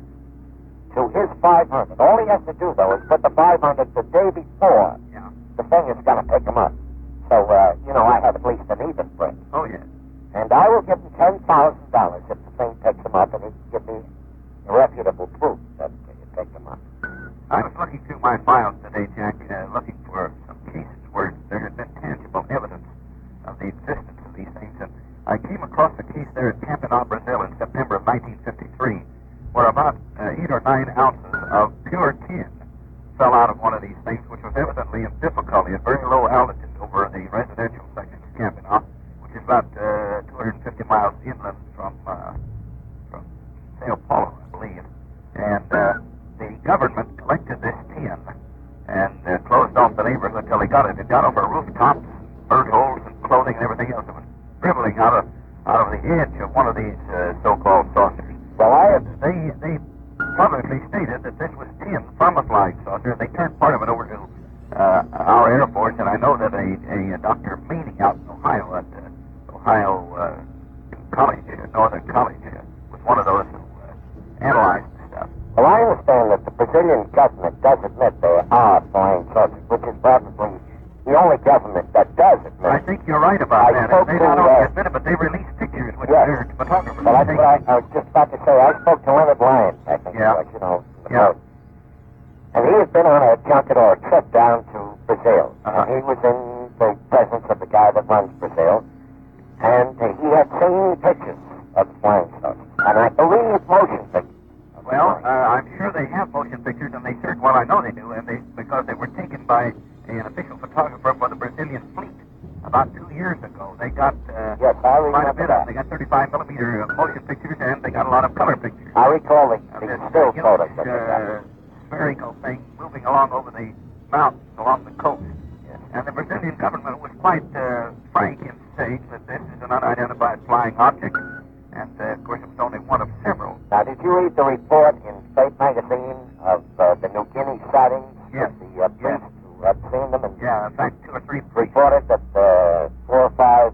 500. All he has to do, though, is put the 500 the day before. Yeah. The thing is going to pick him up. So, I have at least an even break. Oh, yes. And I will give him $10,000 if the thing picks him up, and he can give me irrefutable proof that it picked him up. I was looking through my files today, Jack, looking for some cases where there had been tangible evidence of the existence of these things, and I came across a case there at Campinas, Brazil in September of 1953, where about 8 or 9 ounces of pure tin fell out of one of these things, which was evidently in difficulty at very low altitude over the residential section of Campinas, which is about 250 miles inland from Sao Paulo, I believe. And the government collected this tin and closed off the neighbors until they got it. It got over rooftops, bird holes, and clothing and everything else. It was dribbling out of the edge of one of these so-called saucers. Well, they publicly stated that this was tin from a flying saucer. They turned part of it over to our Air Force, and I know that a Dr. Meany out in Ohio at Ohio College, Northern College, was one of those who analyzed the stuff. Well, I understand that the Brazilian government does admit there are flying saucers, which is probably the only government that does admit. I think you're right about that. They not only admit it, but they release pictures which their photographers. Well, that's what I was just about to say. I spoke to Leonard Lyons, I think, and he had been on a junket or a trip down to Brazil. And he was in the presence of the guy that runs Brazil, and he had seen pictures of the flying saucers, and I believe motion pictures. Well, I'm sure they have motion pictures, and they certainly, well, I know they do, and because they were taken by an official photographer for the Brazilian fleet about 2 years ago. They got quite a bit of them. They got 35 millimeter motion pictures, and they got a lot of color pictures. I recall the still photos of spherical thing moving along over the mountains along the coast. Yes. And the Brazilian government was quite frank in saying that this is an unidentified flying object, and of course it was only one of several. Now, did you read the report in State Magazine of the New Guinea sightings? Yes. The police who had seen them? And in fact, 2 or 3 reported that 4 or 5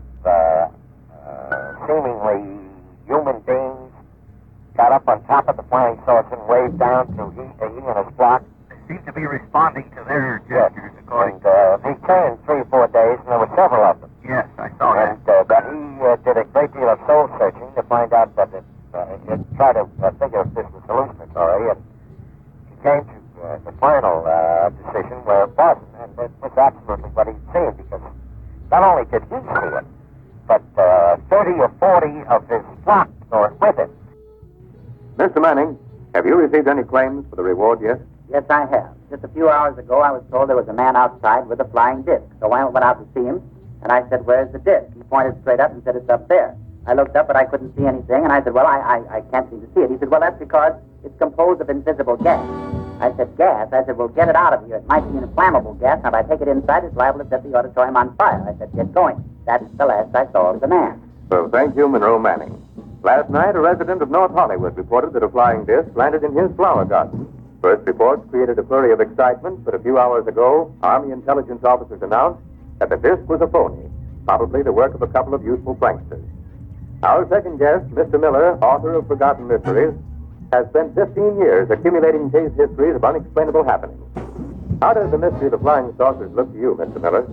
seemingly human beings got up on top of the flying saucer and waved down to he and his flock. They seem to be responding to their gestures, according to... They came 3 or 4 days, and there were several of them. Yes, I saw that. And that he did a great deal of soul searching to find out that it tried to figure if this was hallucinatory, and he came to the final decision where it wasn't, and it was absolutely what he'd seen, because not only did he see it, but 30 or 40 of his flock saw it with him. Mr. Manning, have you received any claims for the reward yet? Yes, I have. Just a few hours ago, I was told there was a man outside with a flying disc. So I went out to see him, and I said, "Where's the disc?" He pointed straight up and said, "It's up there." I looked up, but I couldn't see anything, and I said, "Well, I can't seem to see it." He said, "Well, that's because it's composed of invisible gas." I said, "Gas?" I said, "Well, get it out of here. It might be an inflammable gas, and if I take it inside, it's liable to set the auditorium on fire." I said, "Get going." That's the last I saw of the man. Well, thank you, Monroe Manning. Last night, a resident of North Hollywood reported that a flying disc landed in his flower garden. First reports created a flurry of excitement, but a few hours ago, Army intelligence officers announced that the disc was a phony, probably the work of a couple of youthful pranksters. Our second guest, Mr. Miller, author of Forgotten Mysteries, has spent 15 years accumulating case histories of unexplainable happenings. How does the mystery of the flying saucers look to you, Mr. Miller?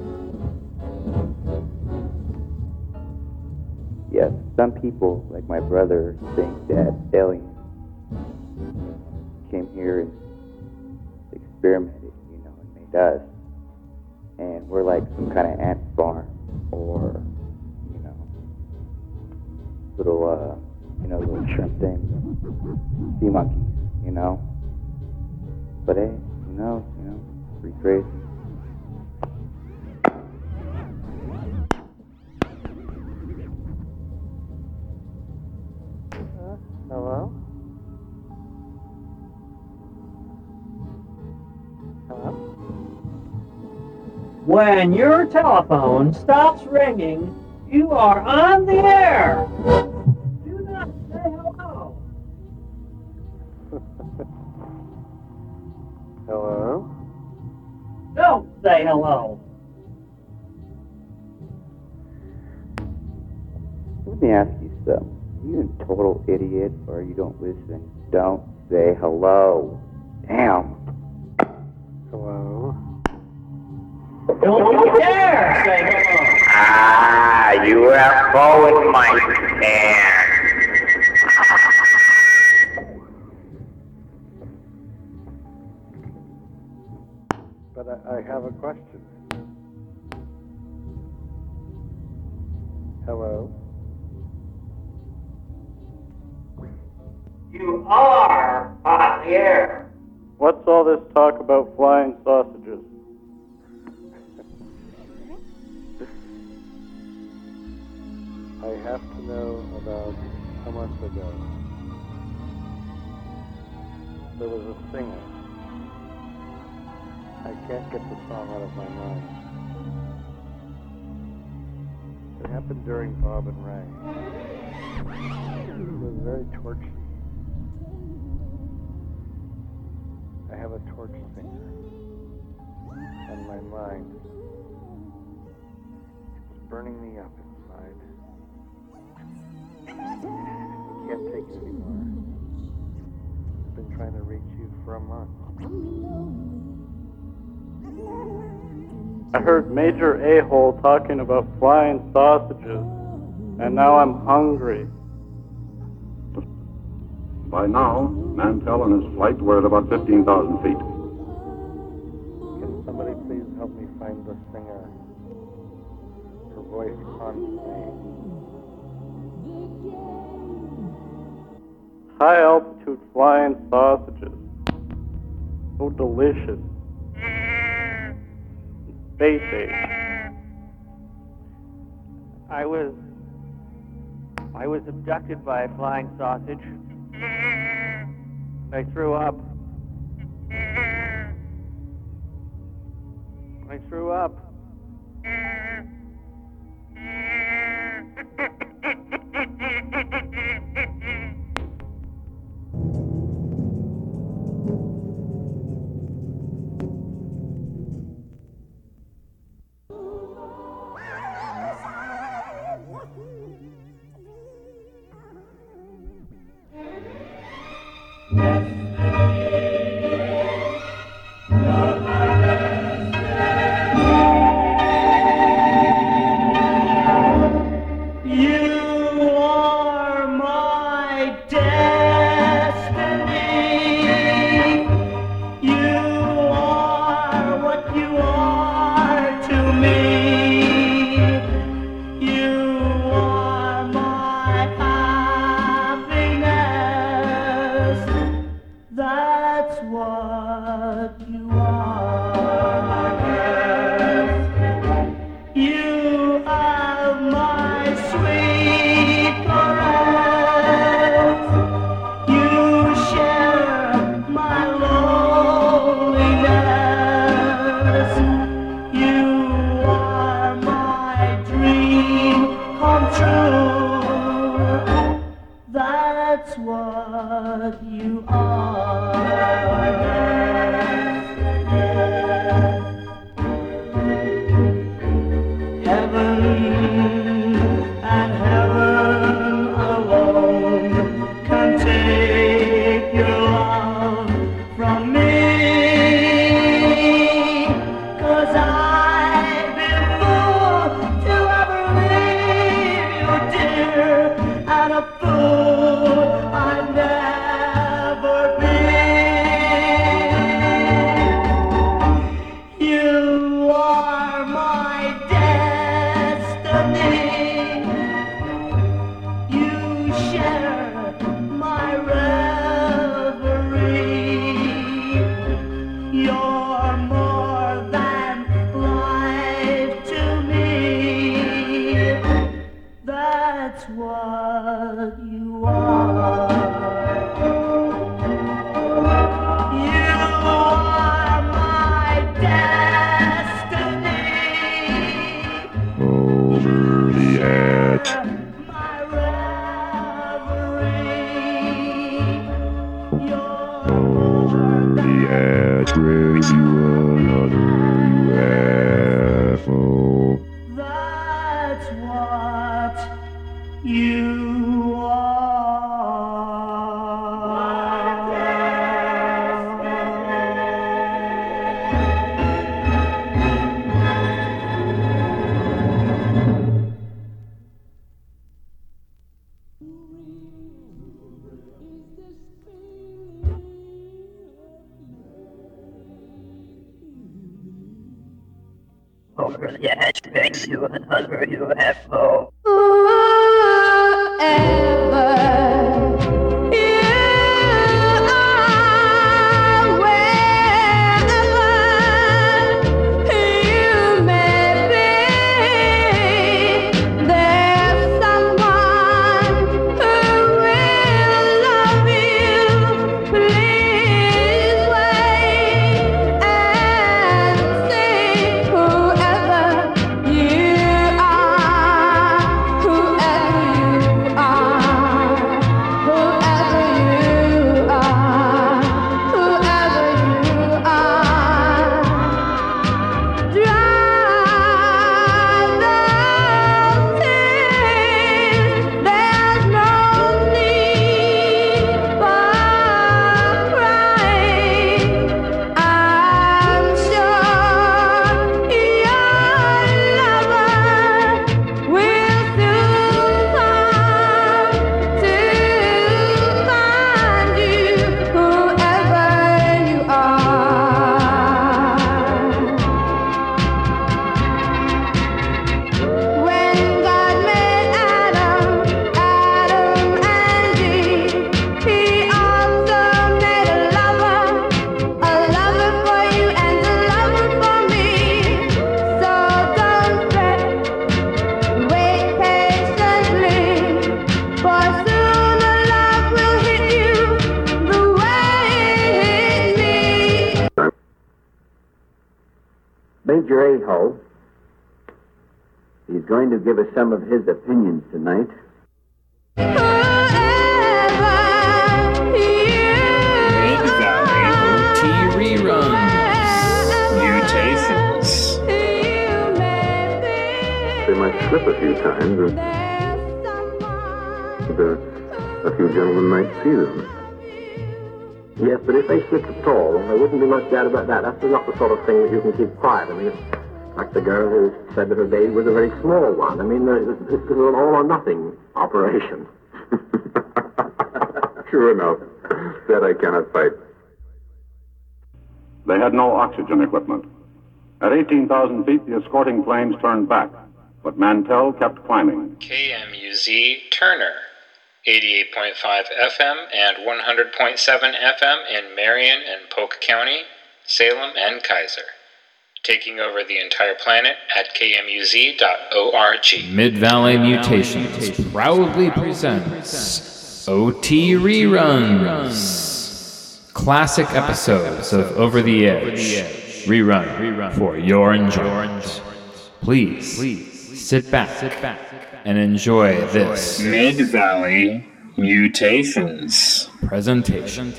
Yes, some people, like my brother, think that aliens came here and experimented, and made us. And we're like some kind of ant farm or, little shrimp things, sea monkeys, But hey, who knows, pretty crazy. Hello? Hello? When your telephone stops ringing, you are on the air. Do not say hello. Hello? Don't say hello. Let me ask you something. Are you a total idiot or you don't listen? Don't say hello. am. Hello? Don't dare say hello. Ah, UFO in my stand. But I have a question. Hello? You are on the air. What's all this talk about flying sausages? I have to know about a month ago. There was a singer. I can't get the song out of my mind. It happened during Bob and Ray. It was very torchy. I have a torch singer on my mind. It's burning me up inside. I can't take it anymore. I've been trying to reach you for a month. I heard Major A-hole talking about flying sausages, and now I'm hungry. By now, Mantell and his flight were at about 15,000 feet. Can somebody please help me find the singer? Her voice haunts me. High altitude flying sausages. So delicious. Space age. I was abducted by a flying sausage. I threw up. I threw up. over the edge makes you another UFO. Major Aho, he's going to give us some of his opinions tonight. Mid-Valley OT reruns. Mutations. They might slip a few times, and a few gentlemen might see them. Yes, but if they slipped at all, there wouldn't be much doubt about that. That's not the sort of thing that you can keep quiet. I mean, it's like the girl who said that her baby was a very small one. I mean, it's an all-or-nothing operation. Sure enough. That I cannot fight. They had no oxygen equipment. At 18,000 feet, the escorting planes turned back, but Mantell kept climbing. KMUZ Turner, 88.5 FM and 100.7 FM in Marion and Polk County, Salem and Kaiser. Taking over the entire planet at kmuz.org. Mid-Valley Mutations proudly presents OT Reruns. Classic episodes of Over the Edge. Rerun for your enjoyment. Please sit back and enjoy this Mid-Valley Mutations presentation.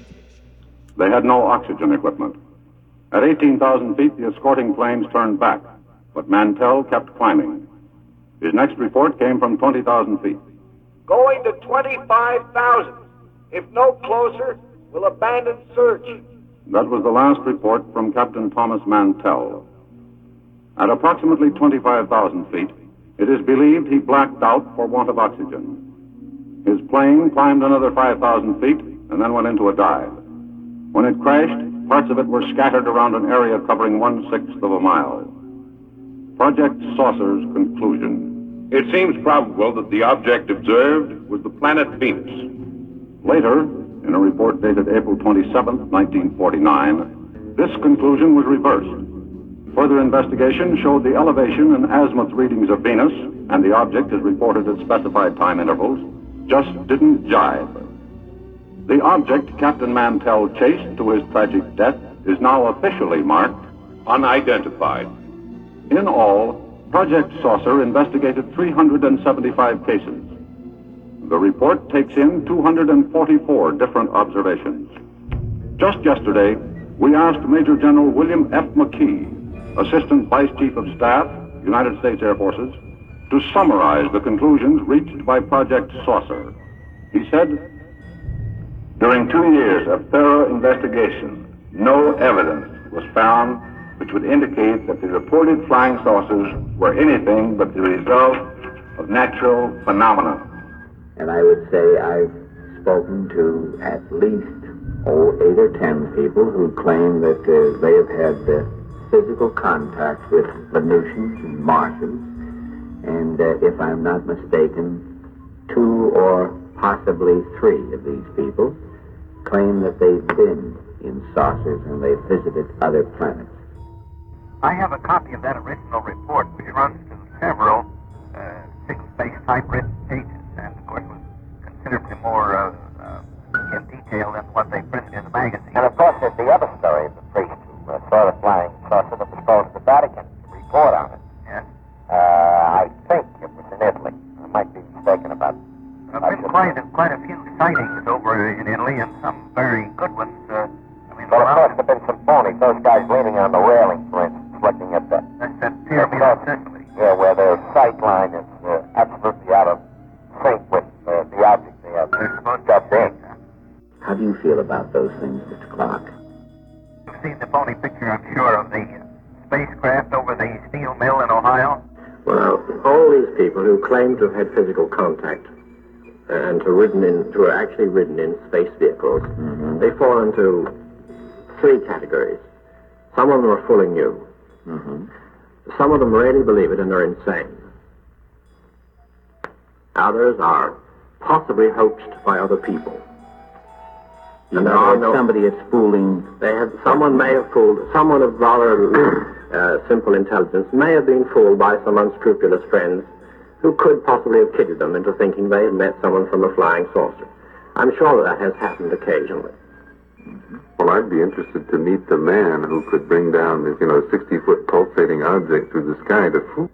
They had no oxygen equipment. At 18,000 feet, the escorting planes turned back, but Mantell kept climbing. His next report came from 20,000 feet. Going to 25,000. If no closer, we'll abandon search. That was the last report from Captain Thomas Mantell. At approximately 25,000 feet, it is believed he blacked out for want of oxygen. His plane climbed another 5,000 feet and then went into a dive. When it crashed, parts of it were scattered around an area covering 1/6 of a mile. Project Saucer's conclusion. It seems probable that the object observed was the planet Venus. Later, in a report dated April 27, 1949, this conclusion was reversed. Further investigation showed the elevation and azimuth readings of Venus and the object as reported at specified time intervals just didn't jibe. The object Captain Mantell chased to his tragic death is now officially marked unidentified. In all, Project Saucer investigated 375 cases. The report takes in 244 different observations. Just yesterday, we asked Major General William F. McKee, Assistant Vice Chief of Staff, United States Air Forces, to summarize the conclusions reached by Project Saucer. He said, During 2 years of thorough investigation, no evidence was found which would indicate that the reported flying saucers were anything but the result of natural phenomena. And I would say I've spoken to at least 8 or 10 people who claim that they have had physical contact with Venusians and Martians, and if I'm not mistaken, 2 or possibly 3 of these people claim that they've been in saucers and they've visited other planets. I have a copy of that original report, which runs to several six-space typewritten pages, and of course was considerably more in detail than what they printed in the magazine. And of course, there's the other story of the priest who saw the flying saucer that was called to the Vatican to report on it. Yes? I think it was in Italy. I might be mistaken about it. There have been quite a few sightings over in Italy, and some very good ones. But of course, there have been some phonies. Those guys leaning on the railing, for instance, looking at that. That's that pyramid of Sicily. Yeah, where their sight line is absolutely out of sync with the object they have. They're supposed to have. How do you feel about those things, Mr. Clark? You've seen the phony picture, I'm sure, of the spacecraft over the steel mill in Ohio? Well, all these people who claim to have had physical contact and to have actually ridden in space vehicles, they fall into 3 categories. Some of them are fooling you. Some of them really believe it and are insane. Others are possibly hoaxed by other people. And there are somebody is fooling. Someone may have fooled. Someone of rather simple intelligence may have been fooled by some unscrupulous friends who could possibly have kidded them into thinking they had met someone from a flying saucer. I'm sure that has happened occasionally. Well, I'd be interested to meet the man who could bring down this, 60-foot pulsating object through the sky to fool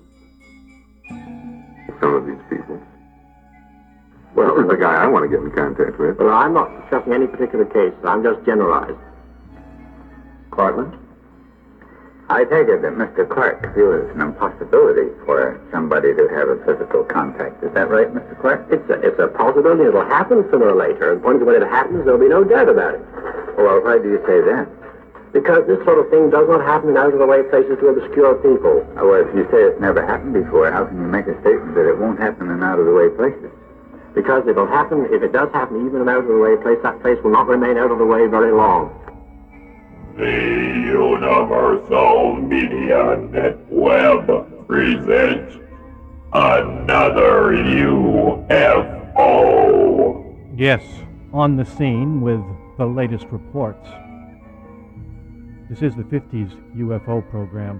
some of these people. Well, this is the guy I want to get in contact with. Well, I'm not discussing any particular case. I'm just generalized. Cortland? I take it that Mr. Clark feels it's an impossibility for somebody to have a physical contact. Is that right, Mr. Clark? It's a possibility. It'll happen sooner or later. And when it happens, there'll be no doubt about it. Well, why do you say that? Because this sort of thing does not happen in out-of-the-way places to obscure people. Well, if you say it's never happened before, how can you make a statement that it won't happen in out-of-the-way places? Because it'll happen, if it does happen even in an out-of-the-way place, that place will not remain out of the way very long. The Universal Media Netweb presents another UFO. Yes, on the scene with the latest reports. This is the 50s UFO program.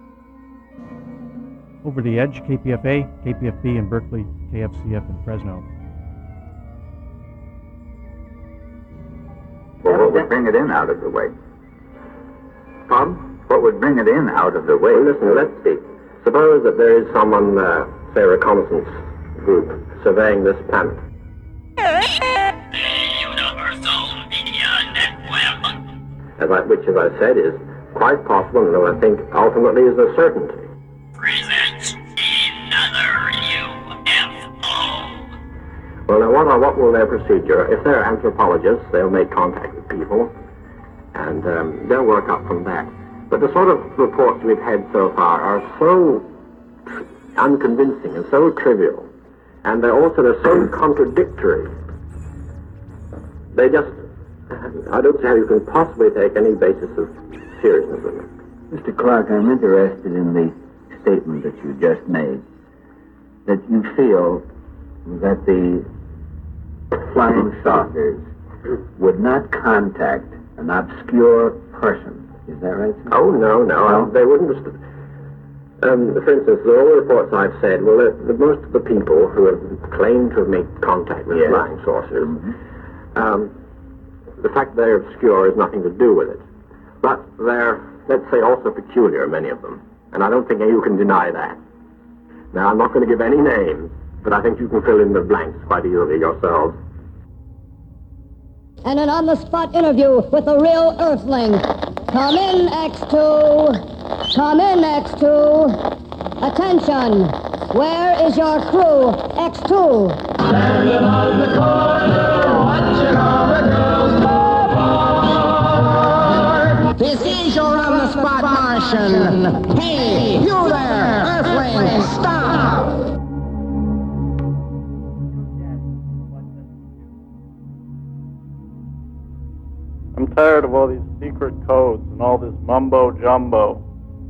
Over the Edge, KPFA, KPFB in Berkeley, KFCF in Fresno. Well, what would bring it in out of the way? Pardon? What would bring it in out of the way? Well, listen, let's see. Suppose that there is someone, say a reconnaissance group, surveying this planet. Which, as I said, is quite possible, and I think ultimately is a certainty. Presents another UFO. Well, now, what will their procedure? If they're anthropologists, they'll make contact with people, and they'll work up from that. But the sort of reports we've had so far are so unconvincing and so trivial, and they're so contradictory. They just, I don't see how you can possibly take any basis of seriousness in them. Mr. Clark, I'm interested in the statement that you just made, that you feel that the flying saucers would not contact an obscure person. Is that right, sir? Oh, no. They wouldn't. For instance, all the reports I've said, well, most of the people who have claimed to have made contact with flying saucers, the fact that they're obscure has nothing to do with it. But they're, let's say, also peculiar, many of them. And I don't think you can deny that. Now, I'm not going to give any names, but I think you can fill in the blanks quite easily yourselves. And an on-the-spot interview with the real Earthling. Come in, X2. Come in, X2. Attention. Where is your crew, X2? Standing on the corner, watching all the girls go by. This is your on-the-spot Martian. Hey, you there, Earthling, stop! From I'm tired of all these secret codes and all this mumbo-jumbo.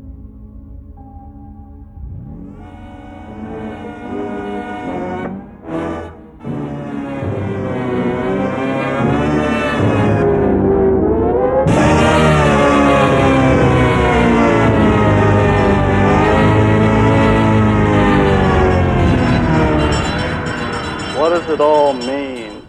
What does it all mean?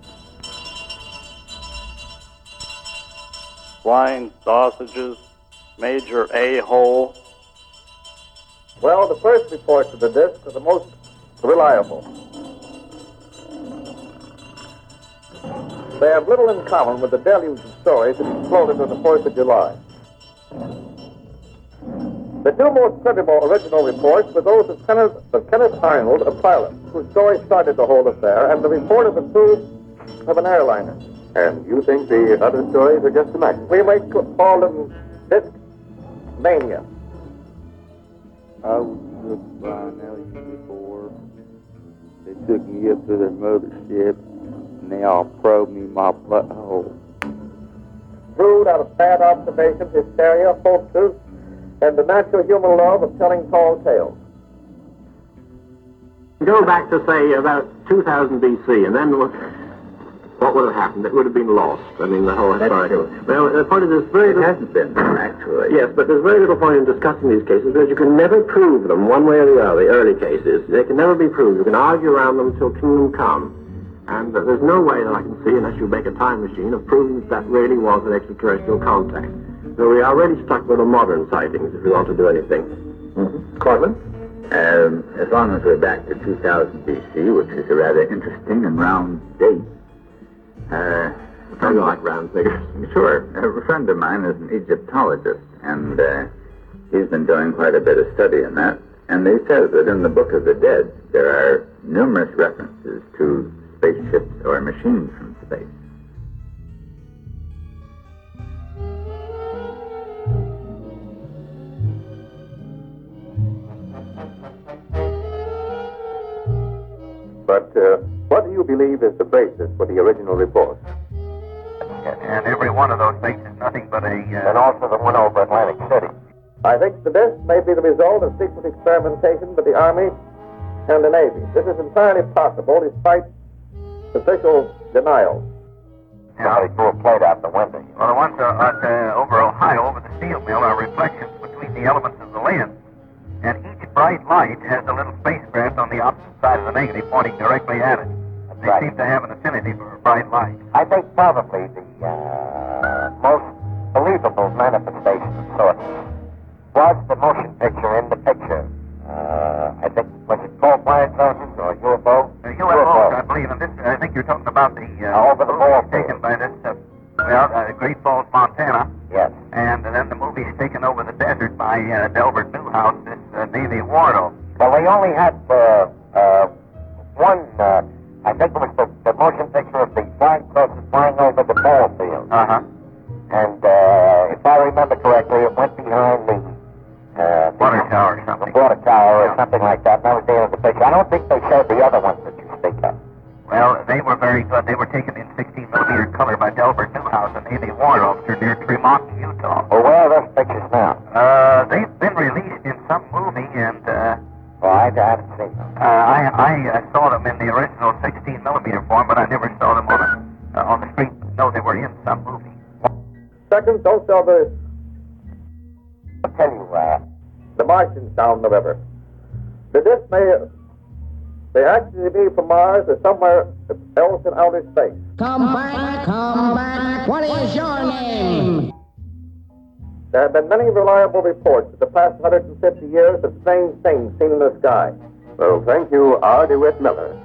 Flying sausages, Major A-hole. Well, the first reports of the disk are the most reliable. They have little in common with the deluge of stories that exploded on the 4th of July. The two most credible original reports were those of Kenneth Arnold, a pilot, whose story started the whole affair, and the report of the crew of an airliner. And you think the other stories are just imagined? We might call them disk mania. I was looked by an alien before. They took me up to their mothership, and they all probed me my butthole. Brewed out of bad observations, hysteria, hoaxes, and the natural human love of telling tall tales. Go back to, say, about 2000 BC, and then what would have happened? It would have been lost. I mean, the whole historical. Well, the point is, there's very little... It hasn't been, actually. Yes, but there's very little point in discussing these cases because you can never prove them one way or the other, the early cases. They can never be proved. You can argue around them till kingdom come. And there's no way that I can see, unless you make a time machine, of proving that really was an extraterrestrial contact. So we are already stuck with the modern sightings if we want to do anything. Mm-hmm. Cortland? As long as we're back to 2000 BC, which is a rather interesting and round date. I like round figures. Sure. A friend of mine is an Egyptologist, and he's been doing quite a bit of study in that. And he says that in the Book of the Dead, there are numerous references to spaceships or machines from space. But what do you believe is the basis for the original report? And every one of those things is nothing but a... And also the one over Atlantic City. I think the disk may be the result of secret experimentation by the Army and the Navy. This is entirely possible despite official denial. Somebody threw a plate out the window. Well, the ones over Ohio, over the steel mill, are reflections between the elements of the lens. And each bright light has a little spacecraft on the opposite side of the negative pointing directly at it. They seem to have an affinity for a bright light. I think probably the most believable manifestation of sources was the motion picture in the picture. I think, was it called flying saucers or UFO? UFOs, I believe. And this, I think you're talking about the over the ball taken by this, Great Falls, Montana. Yes. And then the movie's taken over the desert by Delbert Newhouse, this Navy Wardle. Well, they only had one, I think it was the motion picture of the flying saucers flying over the ball field. Uh-huh. And if I remember correctly, it went behind the water tower or something. The water tower or something like that. And that was the end of the picture. I don't think they showed the other ones that you speak of. Well, they were very good. They were taken in 16mm color by Delbert Newhouse, a Navy war officer near Tremont, Utah. Well, where are those pictures now? They've been released in some movie, and well, I haven't seen them. I saw them in the original 16mm form, but I never saw them on the street. No, they were in some movie. Second, don't sell the... I'll tell you, the Martians down the river. The disk may actually be from Mars or somewhere else in outer space. Come back. What is your name? There have been many reliable reports of the past 150 years of strange things seen in the sky. Well, thank you, R. DeWitt Miller.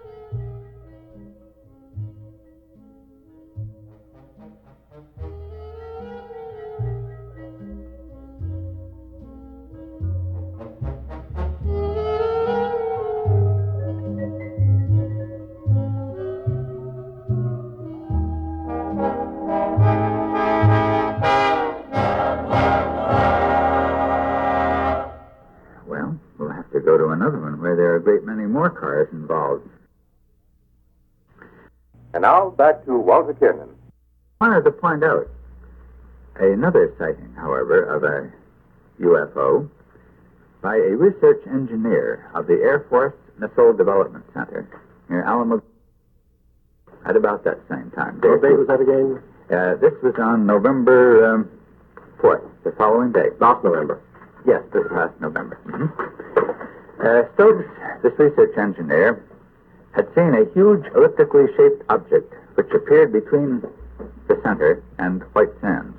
Go to another one where there are a great many more cars involved. And now back to Walter Kiernan. wanted to point out another sighting, however, of a UFO by a research engineer of the Air Force Missile Development Center near Alamo at about that same time. What date was that again? This was on November 4th, the following day. Last November. Yes, this last November. Stokes, this research engineer, had seen a huge elliptically shaped object which appeared between the center and White Sands.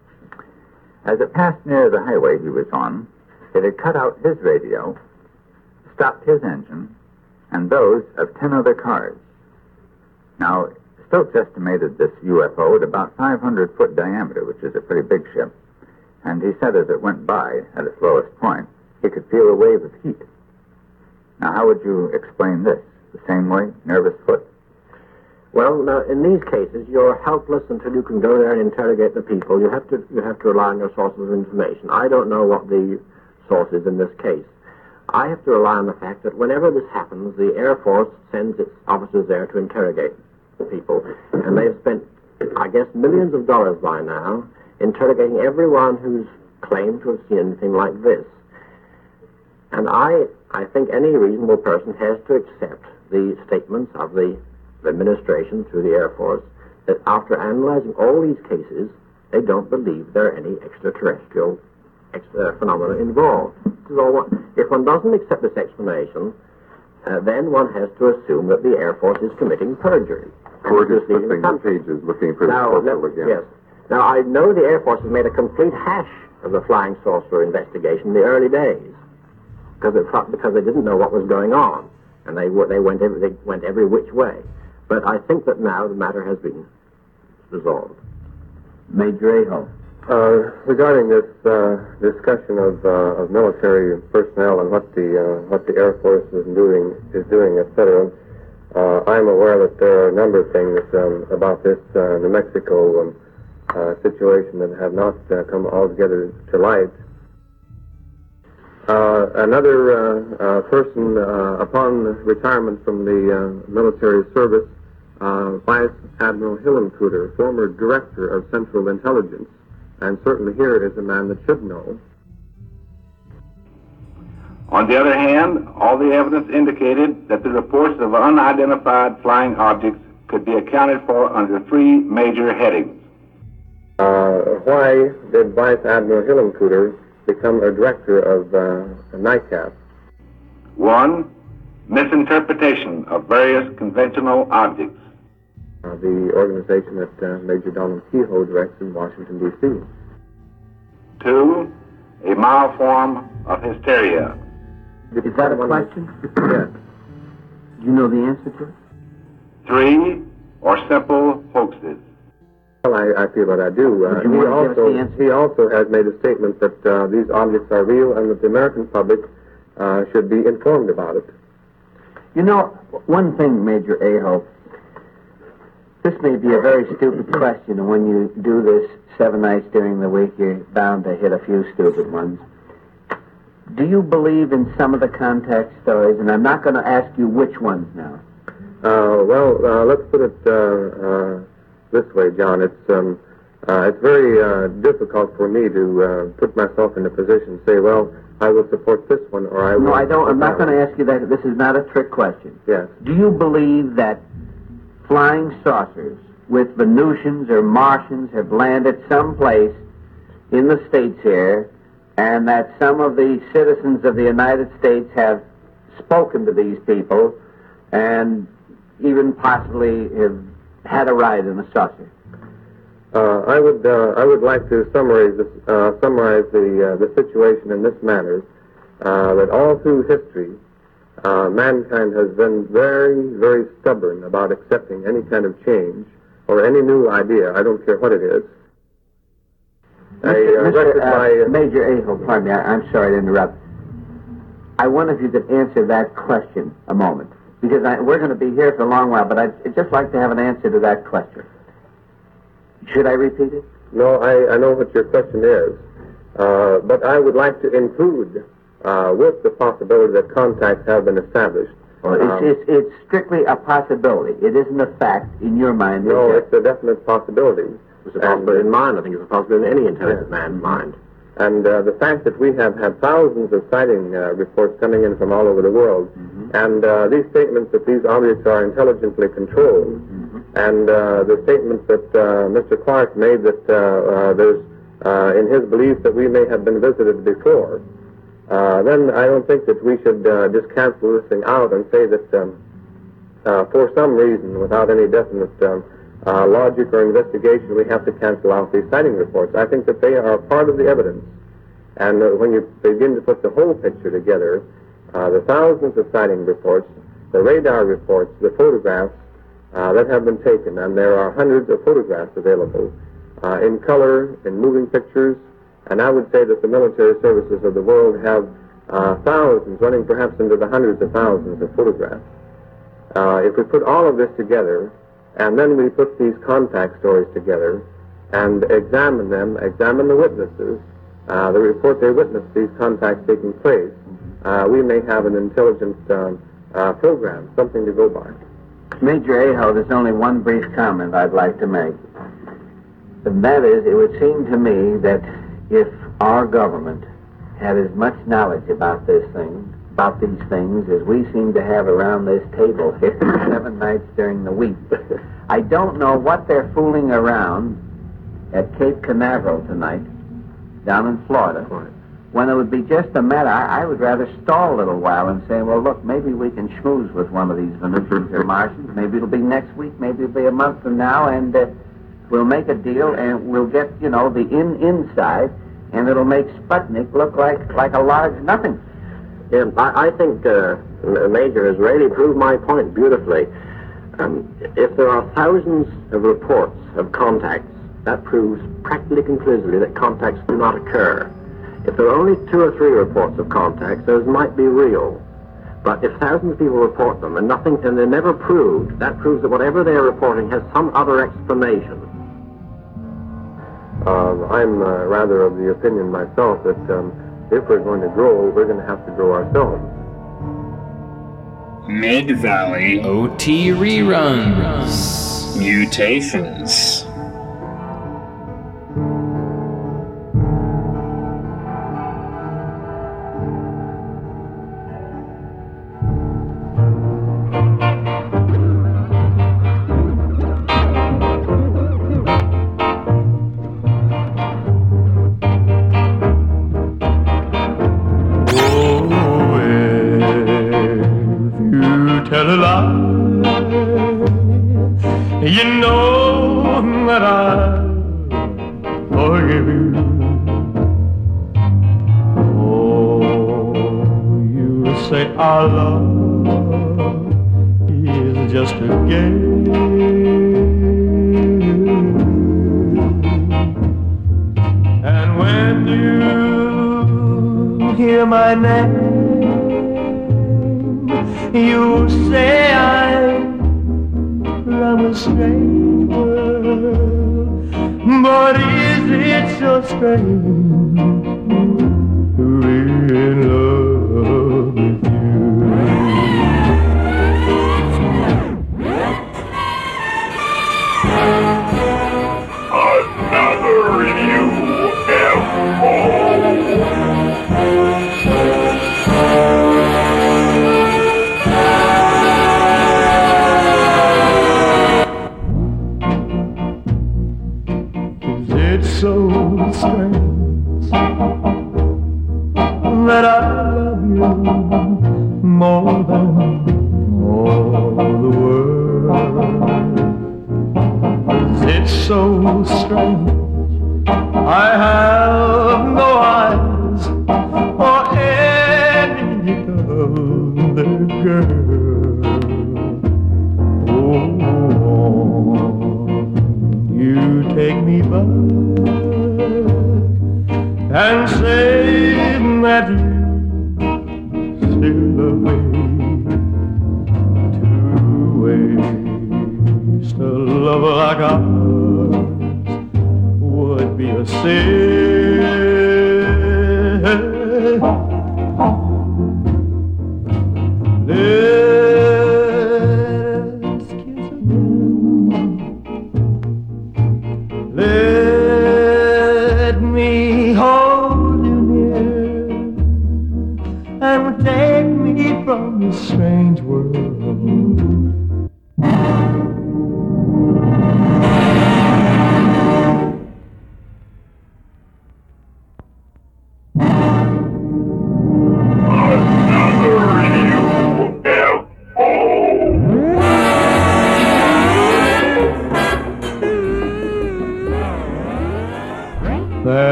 As it passed near the highway he was on, it had cut out his radio, stopped his engine, and those of 10 other cars. Now, Stokes estimated this UFO at about 500-foot diameter, which is a pretty big ship, and he said as it went by at its lowest point, he could feel a wave of heat. Now, how would you explain this? The same way? Nervous foot? Well, now, in these cases, you're helpless until you can go there and interrogate the people. You have to rely on your sources of information. I don't know what the source is in this case. I have to rely on the fact that whenever this happens, the Air Force sends its officers there to interrogate the people. And they've spent, I guess, millions of dollars by now interrogating everyone who's claimed to have seen anything like this. And I think any reasonable person has to accept the statements of the administration through the Air Force that after analyzing all these cases, they don't believe there are any extraterrestrial phenomena involved. If one doesn't accept this explanation, then one has to assume that the Air Force is committing perjury. We're just flipping the pages looking for the puzzle again. Yes. Now, I know the Air Force has made a complete hash of the flying saucer investigation in the early days because they didn't know what was going on, and they went every which way. But I think that now the matter has been resolved. Major Aho. Regarding this discussion of military personnel and what the Air Force is doing, etc., I'm aware that there are a number of things about this New Mexico situation that have not come altogether to light. Another person, upon retirement from the military service, Vice Admiral Hillenkoetter, former director of Central Intelligence, and certainly here is a man that should know. On the other hand, all the evidence indicated that the reports of unidentified flying objects could be accounted for under three major headings. Why did Vice Admiral Hillenkoetter become a director of NICAP? 1. Misinterpretation of various conventional objects. The organization that Major Donald Kehoe directs in Washington, D.C. 2. A mild form of hysteria. Is that a question? Yes. Do you know the answer to it? 3. Or simple hoaxes. Well, I feel that I do. He also has made a statement that these objects are real and that the American public should be informed about it. You know, one thing, Major Aho, this may be a very stupid question, and when you do this 7 nights during the week, you're bound to hit a few stupid ones. Do you believe in some of the contact stories? And I'm not going to ask you which ones now. Let's put it this way, John. It's very difficult for me to put myself in a position to say, well, I will support this one or I will. No, I don't. I'm not going to ask you that. This is not a trick question. Yes. Do you believe that flying saucers with Venusians or Martians have landed someplace in the States here, and that some of the citizens of the United States have spoken to these people and even possibly have had a ride in a saucer? I would like to summarize the situation in this manner, that all through history, mankind has been very, very stubborn about accepting any kind of change or any new idea. I don't care what it is. Major Aho, pardon me, I'm sorry to interrupt. I wonder if you could answer that question a moment, because we're going to be here for a long while, but I'd just like to have an answer to that question. Should I repeat it? No, I know what your question is, but I would like to include with the possibility that contacts have been established, Well, it's strictly a possibility. It isn't a fact in your mind. No, it's a definite possibility. It's a possibility in mine. I think it's a possibility in any intelligent man's mind. And the fact that we have had thousands of sighting reports coming in from all over the world, and these statements that these objects are intelligently controlled, and the statements that Mr. Clark made that there's, in his belief, that we may have been visited before, then I don't think that we should just cancel this thing out and say that for some reason, without any definite logic or investigation, we have to cancel out these sighting reports. I think that they are part of the evidence. And when you begin to put the whole picture together, the thousands of sighting reports, the radar reports, the photographs that have been taken, and there are hundreds of photographs available in color, in moving pictures, and I would say that the military services of the world have thousands, running perhaps into the hundreds of thousands of photographs. If we put all of this together, and then we put these contact stories together, and examine them, examine the witnesses, the report they witnessed these contacts taking place, we may have an intelligent program, something to go by. Major Aho, there's only one brief comment I'd like to make. And that is, it would seem to me that if our government had as much knowledge about this thing, about these things, as we seem to have around this table here 7 nights during the week, I don't know what they're fooling around at Cape Canaveral tonight, down in Florida, when it would be just a matter, I would rather stall a little while and say, well, look, maybe we can schmooze with one of these Venusians or Martians. Maybe it'll be next week, maybe it'll be a month from now, and we'll make a deal, and we'll get, you know, the inside, and it'll make Sputnik look like a large nothing. Yeah, I think Major has really proved my point beautifully. If there are thousands of reports of contacts, that proves practically conclusively that contacts do not occur. If there are only 2 or 3 reports of contacts, those might be real. But if thousands of people report them and nothing, and they're never proved, that proves that whatever they're reporting has some other explanation. I'm rather of the opinion myself that if we're going to grow, we're going to have to grow ourselves. Mid-Valley OT reruns. Mutations. Tell a lie, you know that I forgive you. Oh, you say our love is just a game, and when you hear my name, you say I'm from a strange world, but is it so strange to be in love with you? Another review, F.O. So strange that I love you more than all the world. It's so strange I have no eyes for any other girl. Oh, you take me back and say that you still love me. To waste a love like ours would be a sin. Live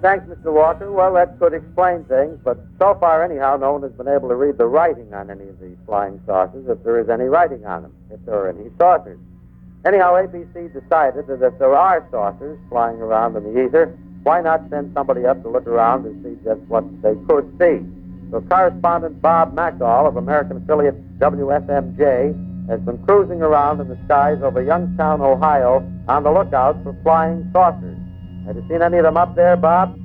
Thanks, Mr. Walker. Well, that could explain things, but so far, anyhow, no one has been able to read the writing on any of these flying saucers, if there is any writing on them, if there are any saucers. Anyhow, ABC decided that if there are saucers flying around in the ether, why not send somebody up to look around and see just what they could see? So correspondent Bob McDowell of American affiliate WSMJ has been cruising around in the skies over Youngstown, Ohio, on the lookout for flying saucers. Have you seen any of them up there, Bob?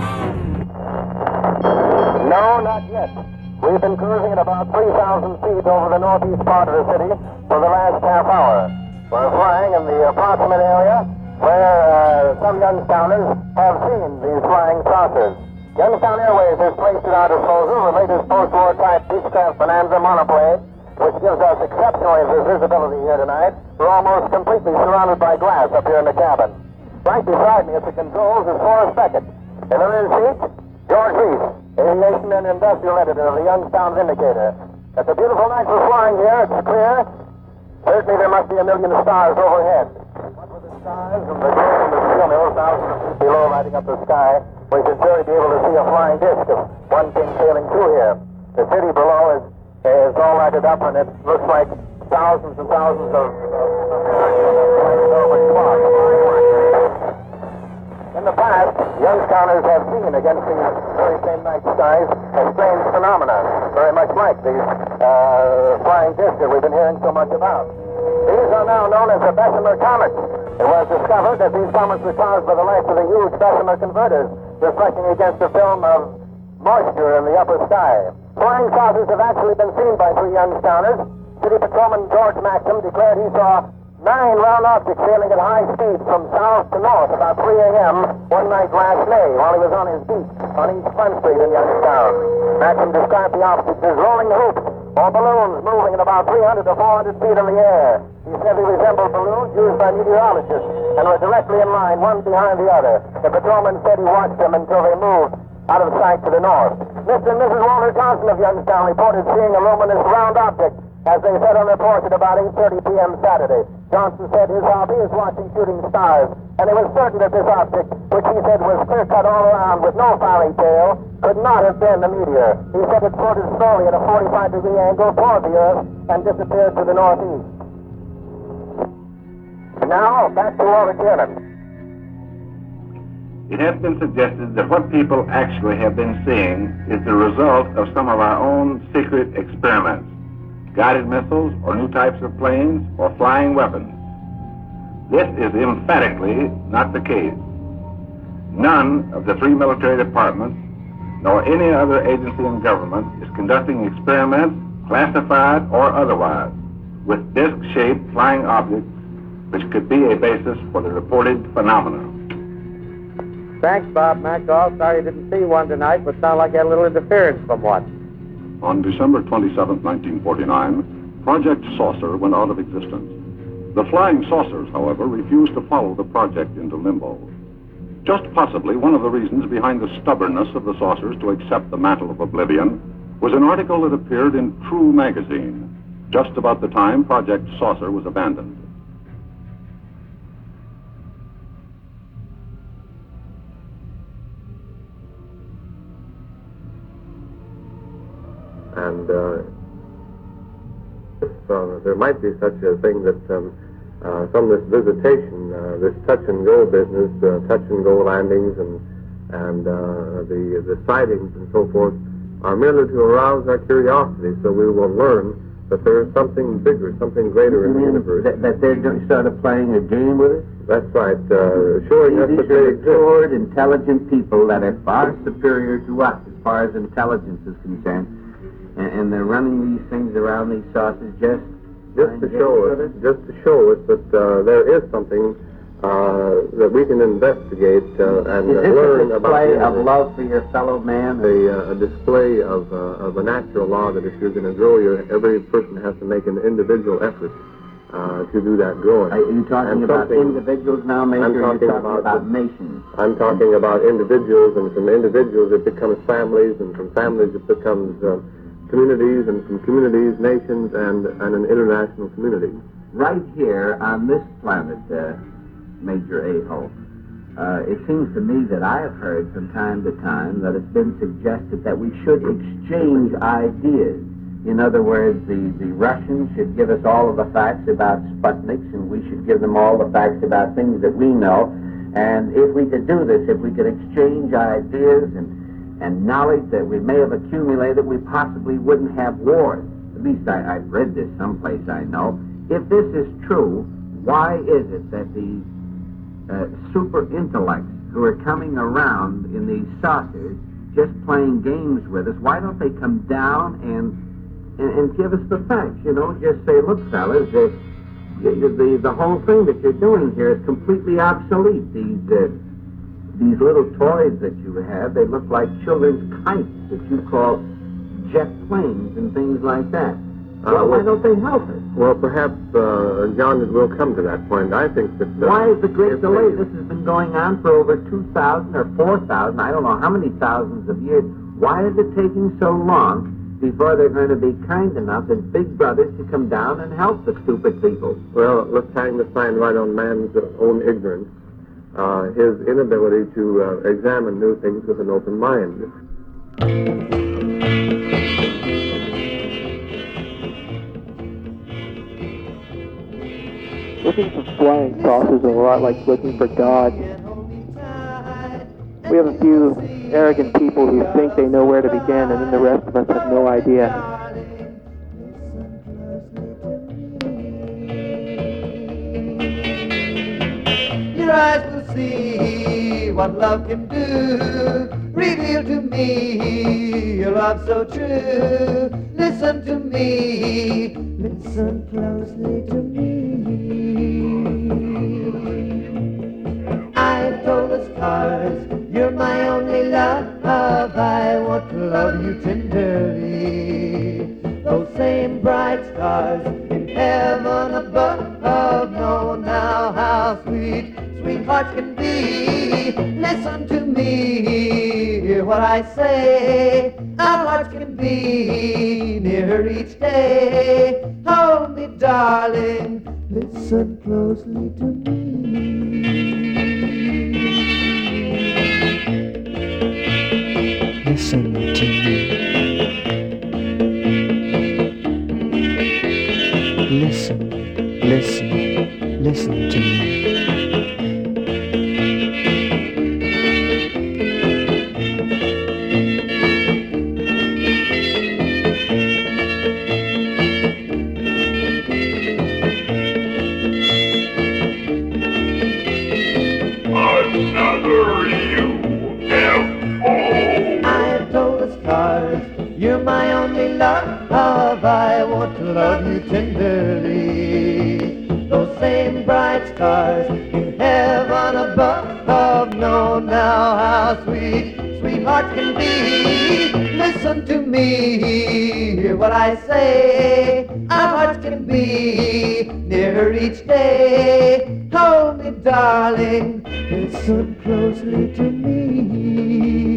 No, not yet. We've been cruising at about 3,000 feet over the northeast part of the city for the last half hour. We're flying in the approximate area where some Youngstowners have seen these flying saucers. Youngstown Airways has placed at our disposal the latest post-war type Beechcraft Bonanza monoplane, which gives us exceptional visibility here tonight. We're almost completely surrounded by glass up here in the cabin. Right beside me at the controls is Forrest Beckett. In the rear seat, George Reese, aviation and industrial editor of the Youngstown Vindicator. It's a beautiful night for flying here. It's clear. Certainly there must be 1 million stars overhead. What with the stars and the glow and the steel mills thousands of feet below lighting up the sky, we should surely be able to see a flying disc of one thing sailing through here. The city below is all lighted up, and it looks like thousands and thousands of flying over spots. In the past, Youngstowners have seen against these very same night skies a strange phenomena, very much like these flying discs that we've been hearing so much about. These are now known as the Bessemer comets. It was discovered that these comets were caused by the light of the huge Bessemer converters reflecting against a film of moisture in the upper sky. Flying saucers have actually been seen by 3 Youngstowners. City Patrolman George Maxim declared he saw 9 round objects sailing at high speed from south to north about 3 a.m. one night last May while he was on his beat on East Front Street in Youngstown. Maxim described the objects as rolling hoops or balloons moving at about 300 to 400 feet in the air. He said they resembled balloons used by meteorologists and were directly in line, one behind the other. The patrolman said he watched them until they moved out of sight to the north. Mr. and Mrs. Walter Johnson of Youngstown reported seeing a luminous round object as they sat on their porch at about 8:30 p.m. Saturday. Johnson said his hobby is watching shooting stars, and he was certain that this object, which he said was clear-cut all around with no fiery tail, could not have been a meteor. He said it floated slowly at a 45-degree angle toward the Earth and disappeared to the northeast. Now, back to Walter Kiernan. It has been suggested that what people actually have been seeing is the result of some of our own secret experiments. Guided missiles, or new types of planes, or flying weapons. This is emphatically not the case. None of the 3 military departments, nor any other agency in government, is conducting experiments, classified or otherwise, with disc-shaped flying objects which could be a basis for the reported phenomena. Thanks, Bob McDowell. Sorry you didn't see one tonight, but sound like you had a little interference from one. On December 27, 1949, Project Saucer went out of existence. The flying saucers, however, refused to follow the project into limbo. Just possibly one of the reasons behind the stubbornness of the saucers to accept the mantle of oblivion was an article that appeared in True magazine, just about the time Project Saucer was abandoned. And there might be such a thing that from this visitation, this touch-and-go business, touch-and-go landings and the sightings and so forth, are merely to arouse our curiosity, so we will learn that there is something bigger, something greater in the universe. That they're sort of playing a game with us? That's right, showing us that they exist. Assured, intelligent people that are far superior to us as far as intelligence is concerned. And they're running these things around these saucers just to show us that there is something that we can investigate and learn about. Is this a display of love for your fellow man? A display of a natural law that if you're going to grow, every person has to make an individual effort to do that growing. Are you talking about individuals now, Major? Or are you talking about nations? I'm talking about individuals, and from individuals it becomes families, and from families it becomes communities, and from communities, nations, and an international community. Right here on this planet, Major A. Hope, It seems to me that I have heard from time to time that it's been suggested that we should exchange ideas. In other words, the Russians should give us all of the facts about Sputniks, and we should give them all the facts about things that we know. And if we could do this, if we could exchange ideas and knowledge that we may have accumulated, we possibly wouldn't have wars. At least I've read this someplace, I know. If this is true, why is it that these super intellects who are coming around in these saucers just playing games with us, why don't they come down and give us the facts? You know, just say, look, fellas, the whole thing that you're doing here is completely obsolete. These little toys that you have, they look like children's kites that you call jet planes and things like that. Why don't they help us? Well, perhaps, John, we'll come to that point. I think that... Why is the great delay? This has been going on for over 2,000 or 4,000, I don't know how many thousands of years. Why is it taking so long before they're going to be kind enough as big brothers to come down and help the stupid people? Well, let's hang the sign right on man's own ignorance, his inability to examine new things with an open mind. Looking for flying saucers is a lot like looking for God. We have a few arrogant people who think they know where to begin, and then the rest of us have no idea. Your eyes will see what love can do. Reveal to me your love so true. Listen to me, listen closely to me. I told the stars, you're my only love. I want to love you tenderly. Those same bright stars in heaven above know now how sweet hearts can be. Listen to me, hear what I say. Our hearts can be nearer each day. Hold me, darling, listen closely to me. Listen to me. Listen, listen, listen to me. I want to love you tenderly. Those same bright stars in heaven above know now how sweet hearts can be. Listen to me, hear what I say. Our hearts can be nearer each day. Hold me, darling, listen closely to me.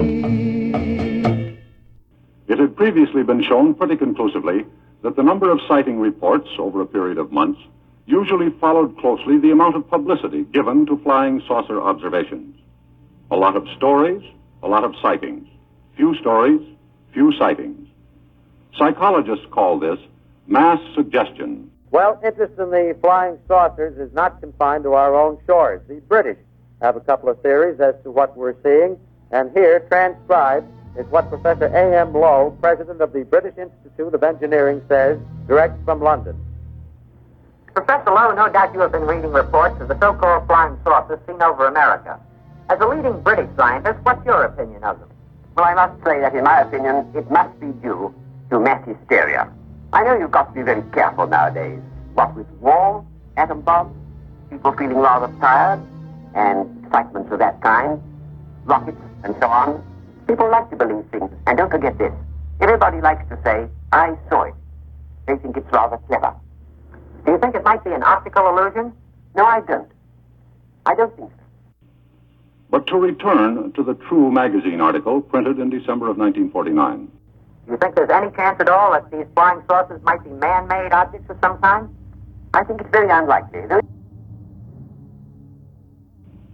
It had previously been shown pretty conclusively that the number of sighting reports over a period of months usually followed closely the amount of publicity given to flying saucer observations. A lot of stories, a lot of sightings. Few stories, few sightings. Psychologists call this mass suggestion. Well, interest in the flying saucers is not confined to our own shores. The British have a couple of theories as to what we're seeing, and here, transcribed, is what Professor A.M. Lowe, president of the British Institute of Engineering, says, direct from London. Professor Lowe, no doubt you have been reading reports of the so-called flying saucers seen over America. As a leading British scientist, what's your opinion of them? Well, I must say that, in my opinion, it must be due to mass hysteria. I know you've got to be very careful nowadays. What with war, atom bombs, people feeling rather tired, and excitements of that kind, rockets, and so on. People like to believe things, and don't forget this. Everybody likes to say, I saw it. They think it's rather clever. Do you think it might be an optical illusion? No, I don't. I don't think so. But to return to the True magazine article printed in December of 1949. Do you think there's any chance at all that these flying saucers might be man-made objects of some kind? I think it's very unlikely.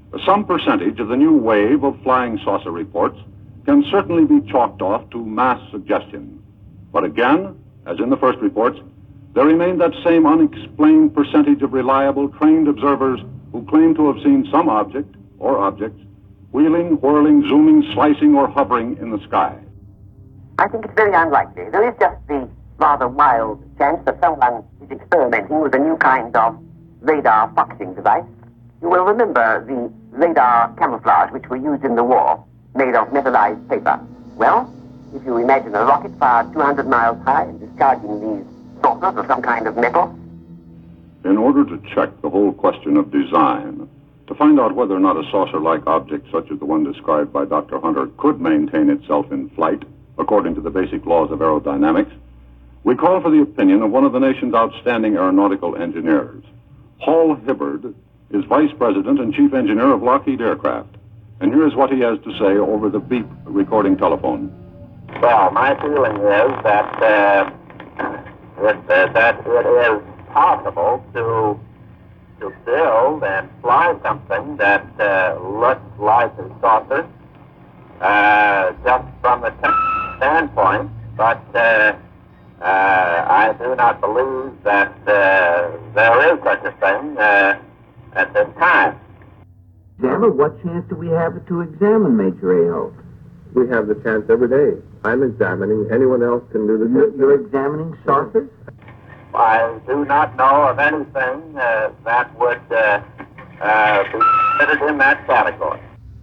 Some percentage of the new wave of flying saucer reports can certainly be chalked off to mass suggestion. But again, as in the first reports, there remained that same unexplained percentage of reliable, trained observers who claim to have seen some object or objects wheeling, whirling, zooming, slicing, or hovering in the sky. I think it's very unlikely. There is just the rather wild chance that someone is experimenting with a new kind of radar foxing device. You will remember the radar camouflage which were used in the war, made of metallized paper. Well, if you imagine a rocket fired 200 miles high and discharging these saucers of some kind of metal. In order to check the whole question of design, to find out whether or not a saucer-like object such as the one described by Dr. Hunter could maintain itself in flight according to the basic laws of aerodynamics, we call for the opinion of one of the nation's outstanding aeronautical engineers. Hall Hibbard is Vice President and Chief Engineer of Lockheed Aircraft. And here's what he has to say over the beep recording telephone. Well, my feeling is that it is possible to build and fly something that looks like a saucer, just from a standpoint, but I do not believe that there is such a thing at this time. Examine, what chance do we have to examine, Major Aho? We have the chance every day. I'm examining. Anyone else can do the same. You're examining saucers? I do not know of anything that would be considered in that category.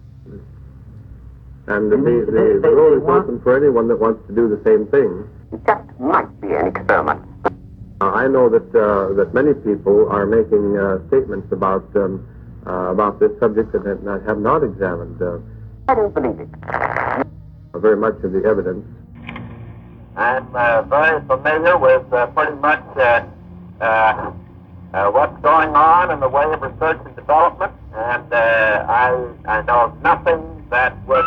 And the road is open for anyone that wants to do the same thing. It just might be an experiment. I know that many people are making statements about this subject that have not examined I don't believe it. Very much of the evidence. I'm very familiar with pretty much what's going on in the way of research and development, and I know of nothing that would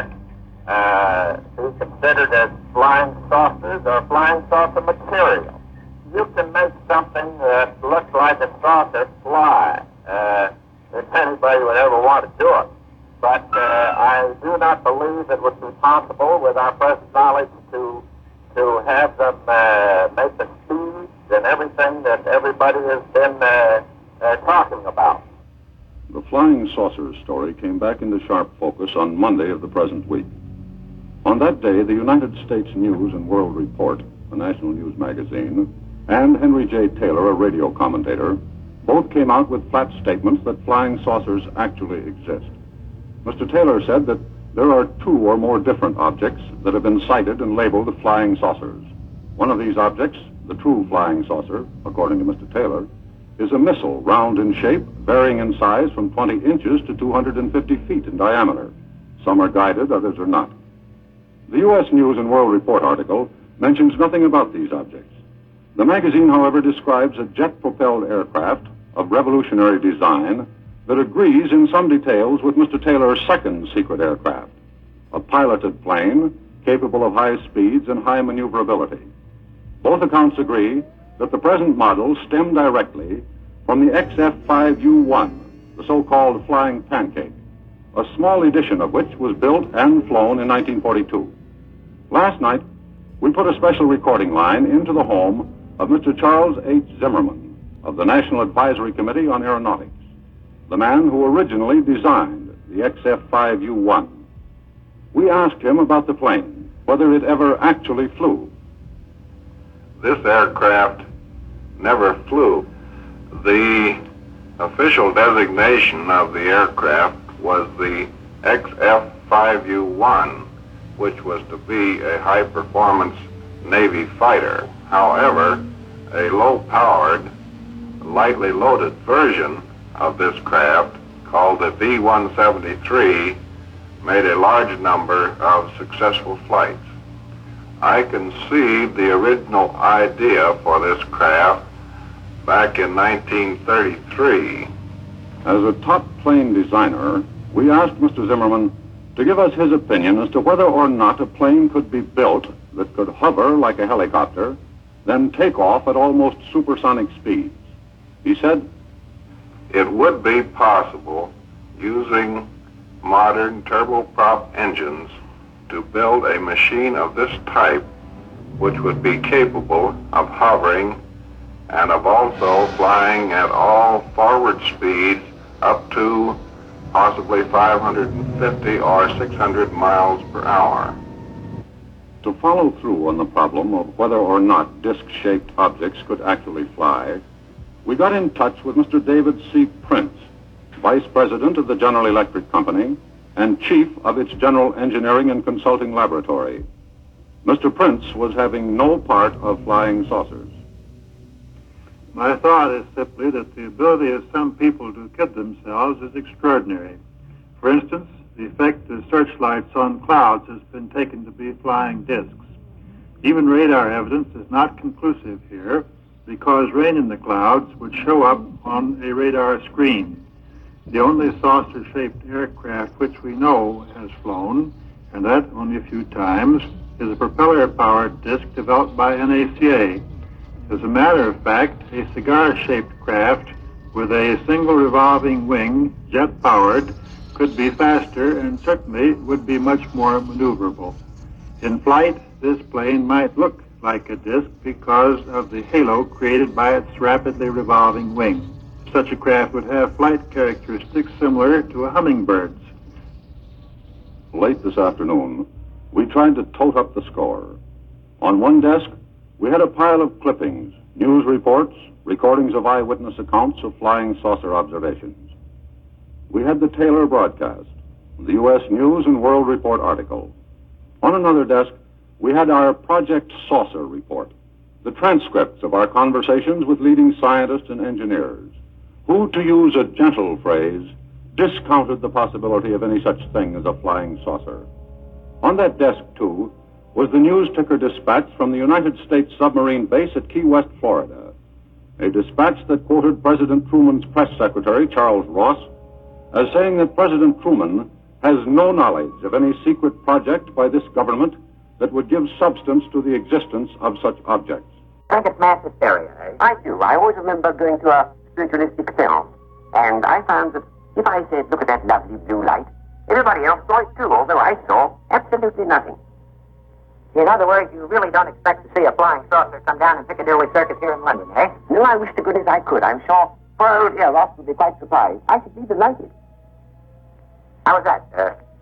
be considered as flying saucers or flying saucer material. You can make something that looks like a saucer fly, if anybody would ever want to do it. But I do not believe it would be possible with our present knowledge to have them make the speeds and everything that everybody has been talking about. The flying saucers story came back into sharp focus on Monday of the present week. On that day, the United States News and World Report, a national news magazine, and Henry J. Taylor, a radio commentator, both came out with flat statements that flying saucers actually exist. Mr. Taylor said that there are two or more different objects that have been cited and labeled flying saucers. One of these objects, the true flying saucer, according to Mr. Taylor, is a missile, round in shape, varying in size from 20 inches to 250 feet in diameter. Some are guided, others are not. The U.S. News and World Report article mentions nothing about these objects. The magazine, however, describes a jet-propelled aircraft of revolutionary design that agrees in some details with Mr. Taylor's second secret aircraft, a piloted plane capable of high speeds and high maneuverability. Both accounts agree that the present models stem directly from the XF-5U-1, the so-called flying pancake, a small edition of which was built and flown in 1942. Last night, we put a special recording line into the home of Mr. Charles H. Zimmerman of the National Advisory Committee on Aeronautics, the man who originally designed the XF-5U-1. We asked him about the plane, whether it ever actually flew. This aircraft never flew. The official designation of the aircraft was the XF-5U-1, which was to be a high-performance Navy fighter. However, a low-powered, lightly loaded version of this craft, called the B-173, made a large number of successful flights. I conceived the original idea for this craft back in 1933. As a top plane designer, we asked Mr. Zimmerman to give us his opinion as to whether or not a plane could be built that could hover like a helicopter, then take off at almost supersonic speeds. He said, "It would be possible using modern turboprop engines to build a machine of this type which would be capable of hovering and of also flying at all forward speeds up to possibly 550 or 600 miles per hour. To follow through on the problem of whether or not disc-shaped objects could actually fly, we got in touch with Mr. David C. Prince, Vice President of the General Electric Company and Chief of its General Engineering and Consulting Laboratory. Mr. Prince was having no part of flying saucers. My thought is simply that the ability of some people to kid themselves is extraordinary. For instance, the effect of searchlights on clouds has been taken to be flying discs. Even radar evidence is not conclusive here because rain in the clouds would show up on a radar screen. The only saucer-shaped aircraft which we know has flown, and that only a few times, is a propeller-powered disc developed by NACA. As a matter of fact, a cigar-shaped craft with a single revolving wing, jet-powered, could be faster and certainly would be much more maneuverable. In flight, this plane might look like a disc because of the halo created by its rapidly revolving wing. Such a craft would have flight characteristics similar to a hummingbird's. Late this afternoon, we tried to tote up the score. On one desk, we had a pile of clippings, news reports, recordings of eyewitness accounts of flying saucer observations. We had the Taylor broadcast, the U.S. News and World Report article. On another desk, we had our Project Saucer report, the transcripts of our conversations with leading scientists and engineers, who, to use a gentle phrase, discounted the possibility of any such thing as a flying saucer. On that desk, too, was the news ticker dispatch from the United States submarine base at Key West, Florida, a dispatch that quoted President Truman's press secretary, Charles Ross, as saying that President Truman has no knowledge of any secret project by this government that would give substance to the existence of such objects. I think it's mass hysteria, eh? I do. I always remember going to a spiritualistic film, and I found that if I said, look at that lovely blue light, everybody else saw it too, although I saw absolutely nothing. In other words, you really don't expect to see a flying saucer come down in Piccadilly Circus here in London, eh? No, I wish to goodness I could. I'm sure poor old Ross would be quite surprised. I should be delighted. How was that?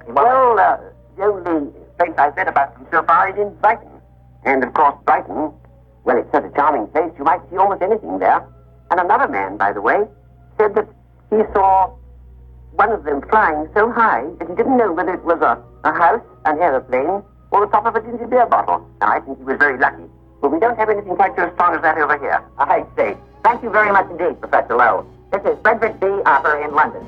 The only place I've been about them so far is in Brighton. And, of course, Brighton, well, it's such a charming place, you might see almost anything there. And another man, by the way, said that he saw one of them flying so high that he didn't know whether it was a house, an aeroplane, or the top of a ginger beer bottle. Now, I think he was very lucky. But we don't have anything quite so strong as that over here, I say. Thank you very much indeed, Professor Lowe. This is Frederick B. Harper in London.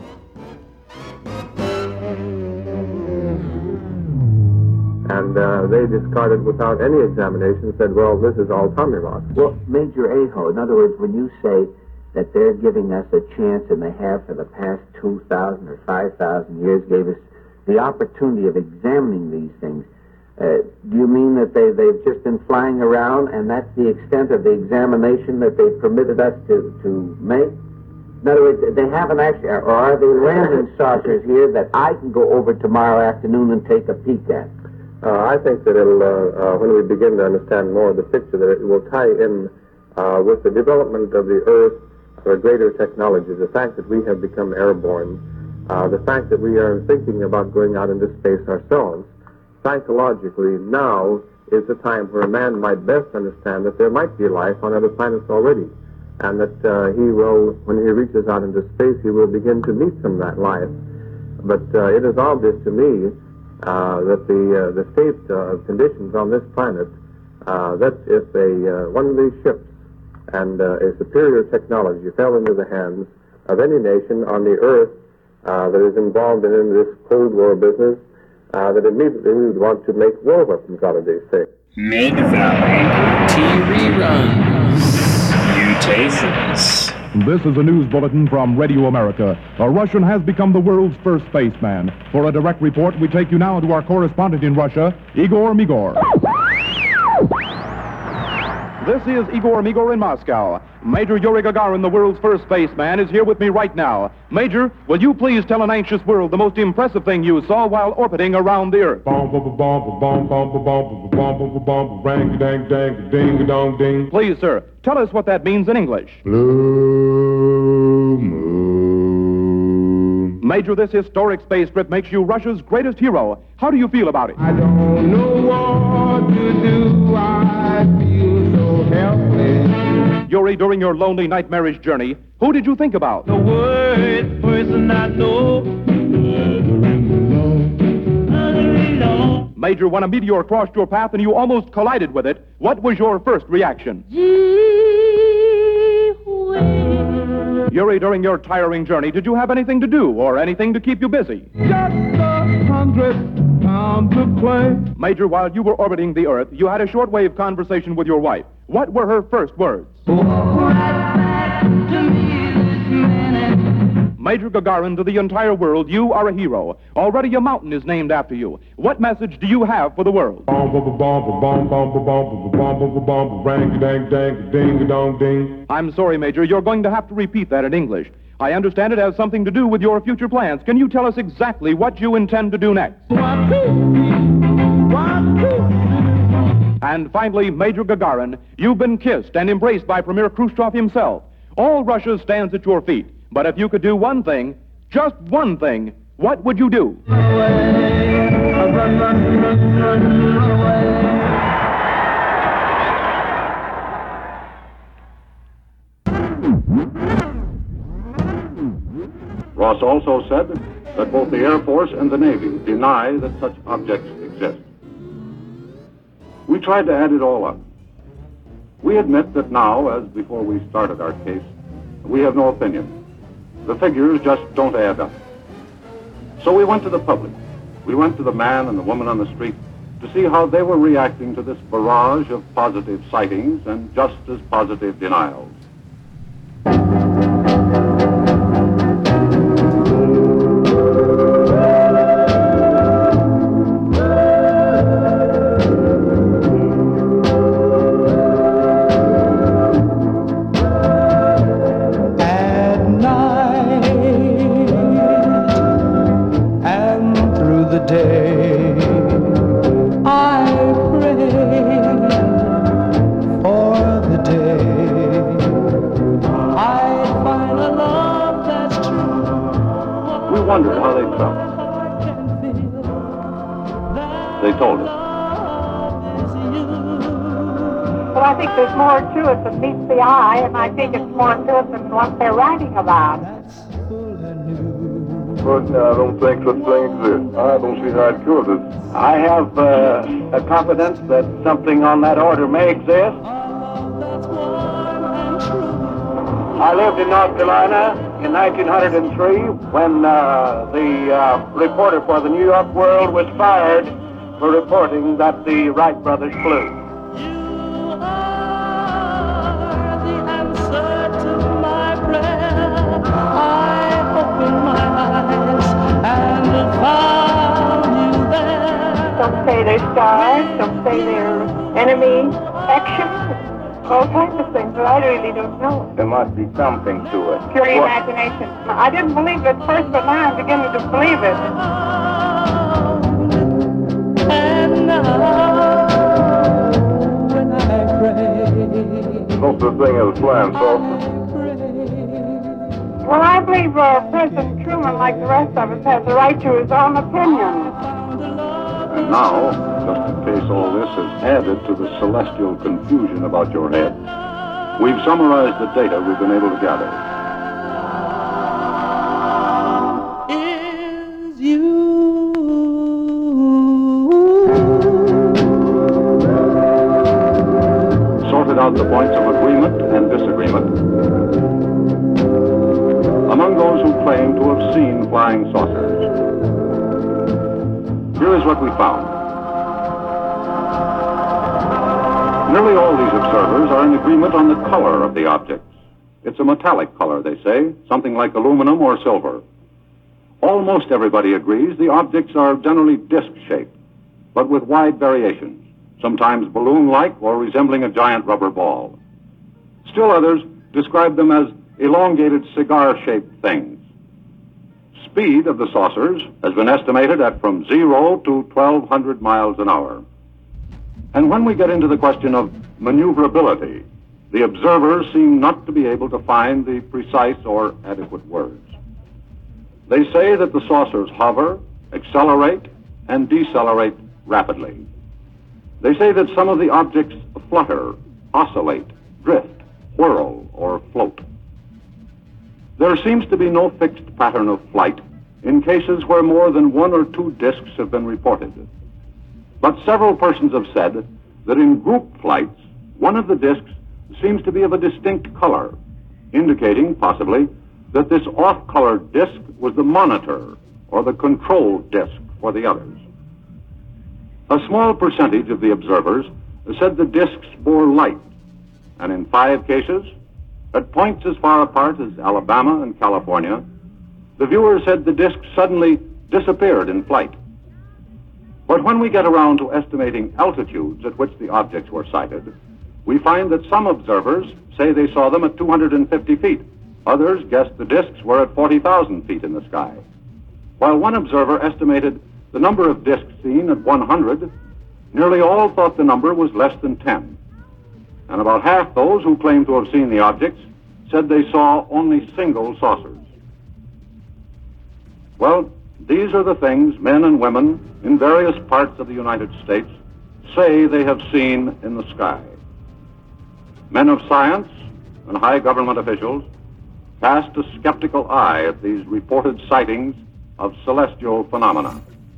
And they discarded without any examination, said, well, this is all Tommy Rock. Well, Major Aho, in other words, when you say that they're giving us a chance and they have for the past 2,000 or 5,000 years, gave us the opportunity of examining these things, do you mean that they've just been flying around and that's the extent of the examination that they permitted us to make? In other words, they haven't actually, or are they landing saucers here that I can go over tomorrow afternoon and take a peek at? I think that it'll, when we begin to understand more of the picture, that it will tie in with the development of the Earth, or greater technology, the fact that we have become airborne, the fact that we are thinking about going out into space ourselves. Psychologically, now is the time where a man might best understand that there might be life on other planets already, and that he will, when he reaches out into space, he will begin to meet some of that life. But it is obvious to me that the state of conditions on this planet, that if one of these ships and a superior technology fell into the hands of any nation on the Earth that is involved in this Cold War business, that immediately we would want to make war weapons out of these things. Mid-Valley T-Reruns. Mutations. This is a news bulletin from Radio America. A Russian has become the world's first spaceman. For a direct report, we take you now to our correspondent in Russia, Igor Migor. This is Igor in Moscow. Major Yuri Gagarin, the world's first spaceman, is here with me right now. Major, will you please tell an anxious world the most impressive thing you saw while orbiting around the Earth? Please, sir, tell us what that means in English. Blue moon. Major, this historic space trip makes you Russia's greatest hero. How do you feel about it? I don't know what to do. I feel so helpless. Yuri, during your lonely nightmarish journey, who did you think about? The worst person I know. Major, when a meteor crossed your path and you almost collided with it, what was your first reaction? Yuri, during your tiring journey, did you have anything to do or anything to keep you busy? Just 100 pounds of clay. Major, while you were orbiting the Earth, you had a shortwave conversation with your wife. What were her first words? Major Gagarin, to the entire world, you are a hero. Already a mountain is named after you. What message do you have for the world? I'm sorry, Major. You're going to have to repeat that in English. I understand it has something to do with your future plans. Can you tell us exactly what you intend to do next? And finally, Major Gagarin, you've been kissed and embraced by Premier Khrushchev himself. All Russia stands at your feet. But if you could do one thing, just one thing, what would you do? Ross also said that both the Air Force and the Navy deny that such objects exist. We tried to add it all up. We admit that now, as before we started our case, we have no opinion. The figures just don't add up. So we went to the public. We went to the man and the woman on the street to see how they were reacting to this barrage of positive sightings and just as positive denials. Wondered how they felt. They told us. Well, I think there's more to it than meets the eye, and I think it's more to it than what they're writing about. Personally, I don't think such thing exists. I don't see how it could. I have a confidence that something on that order may exist. I lived in North Carolina in 1903 when the reporter for the New York World was fired for reporting that the Wright brothers flew. You are the answer to my prayer. I opened my eyes and found you there. Some say they're stars, some say they're enemy action. All kinds of things, but I really don't know. There must be something to it. Pure imagination. I didn't believe it at first, but now I'm beginning to believe it. And now, when I pray, No such thing as a flying saucer. Well, I believe President Truman, like the rest of us, has the right to his own opinion. And now, just in case all this has added to the celestial confusion about your head, we've summarized the data we've been able to gather. is you. Sorted out the points of agreement and disagreement. Among those who claim to have seen flying saucers, here is what we found. Nearly all these observers are in agreement on the color of the objects. It's a metallic color, they say, something like aluminum or silver. Almost everybody agrees the objects are generally disc-shaped, but with wide variations. sometimes balloon-like or resembling a giant rubber ball. Still others describe them as elongated cigar-shaped things. Speed of the saucers has been estimated at from 0 to 1,200 miles an hour. And when we get into the question of maneuverability, the observers seem not to be able to find the precise or adequate words. They say that the saucers hover, accelerate, and decelerate rapidly. They say that some of the objects flutter, oscillate, drift, whirl, or float. There seems to be no fixed pattern of flight in cases where more than 1 or 2 disks have been reported. But several persons have said that in group flights, one of the disks seems to be of a distinct color, indicating, possibly, that this off-colored disk was the monitor or the control disk for the others. A small percentage of the observers said the disks bore light, and in 5 cases, at points as far apart as Alabama and California, the viewers said the disks suddenly disappeared in flight. But when we get around to estimating altitudes at which the objects were sighted, we find that some observers say they saw them at 250 feet. Others guessed the disks were at 40,000 feet in the sky. While one observer estimated the number of disks seen at 100, nearly all thought the number was less than 10. And about half those who claimed to have seen the objects said they saw only single saucers. Well, these are the things men and women in various parts of the United States say they have seen in the sky. Men of science and high government officials cast a skeptical eye at these reported sightings of celestial phenomena.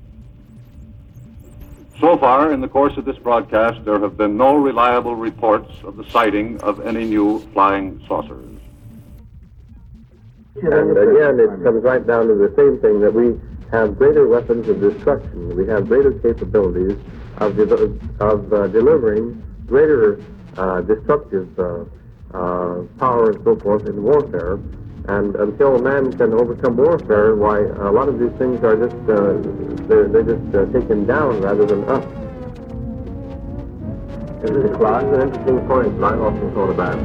So far, in the course of this broadcast, there have been no reliable reports of the sighting of any new flying saucers. And again, it comes right down to the same thing, that we have greater weapons of destruction. We have greater capabilities of delivering greater destructive power and so forth in warfare. And until man can overcome warfare, why, a lot of these things are just, they're just taken down rather than up. Mr. Clark, an interesting point, and I often thought about.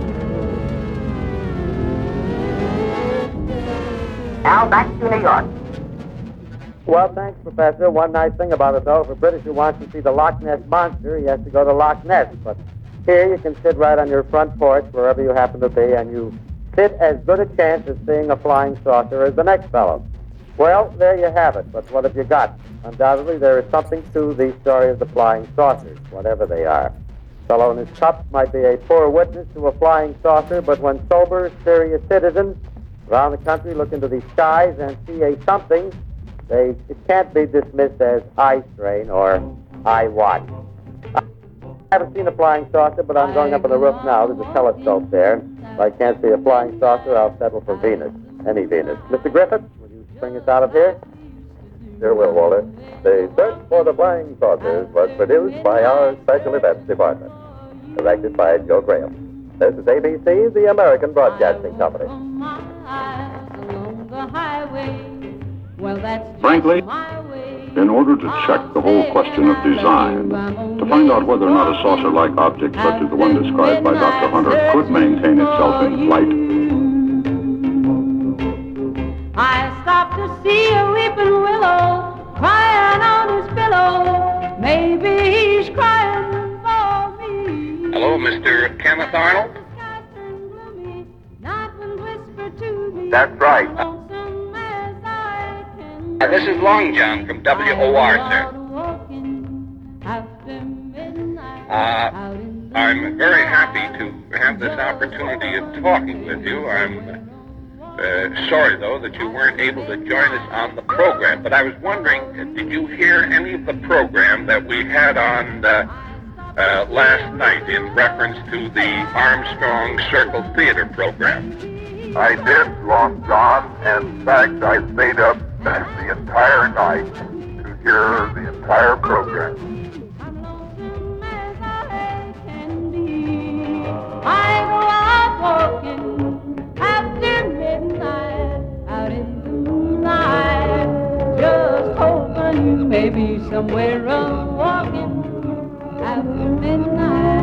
Now back to New York. Well, thanks, Professor. One nice thing about it, though, if a Britisher wants to see the Loch Ness Monster, he has to go to Loch Ness. But here you can sit right on your front porch, wherever you happen to be, and you sit as good a chance of seeing a flying saucer as the next fellow. Well, there you have it, but what have you got? Undoubtedly, there is something to the story of the flying saucers, whatever they are. Fellow in his cups might be a poor witness to a flying saucer, but when sober, serious citizens around the country look into the skies and see a something, it can't be dismissed as eye strain or eye watch. I haven't seen a flying saucer, but I'm going up on the roof now. There's a telescope there. If I can't see a flying saucer, I'll settle for Venus, any Venus. Mr. Griffith, will you bring us out of here? Sure will, Walter. The Search for the Flying Saucers was produced by our Special Events Department. Directed by Joe Graham. This is ABC, the American Broadcasting Company. Frankly, in order to check the whole question of design, to find out whether or not a saucer-like object such as the one described by Dr. Hunter could maintain itself in flight, I stopped to see a weeping willow crying on his pillow. Maybe he's crying for me. Hello, Mr. Kenneth Arnold? That's right. This is Long John from WOR, sir. I'm very happy to have this opportunity of talking with you. I'm sorry, though, that you weren't able to join us on the program. But I was wondering, did you hear any of the program that we had on last night in reference to the Armstrong Circle Theater program? I did, Long John, and in fact, I stayed up the entire night to hear the entire program. I go out walking after midnight, out in the moonlight, just hoping you may be somewhere walking out after midnight.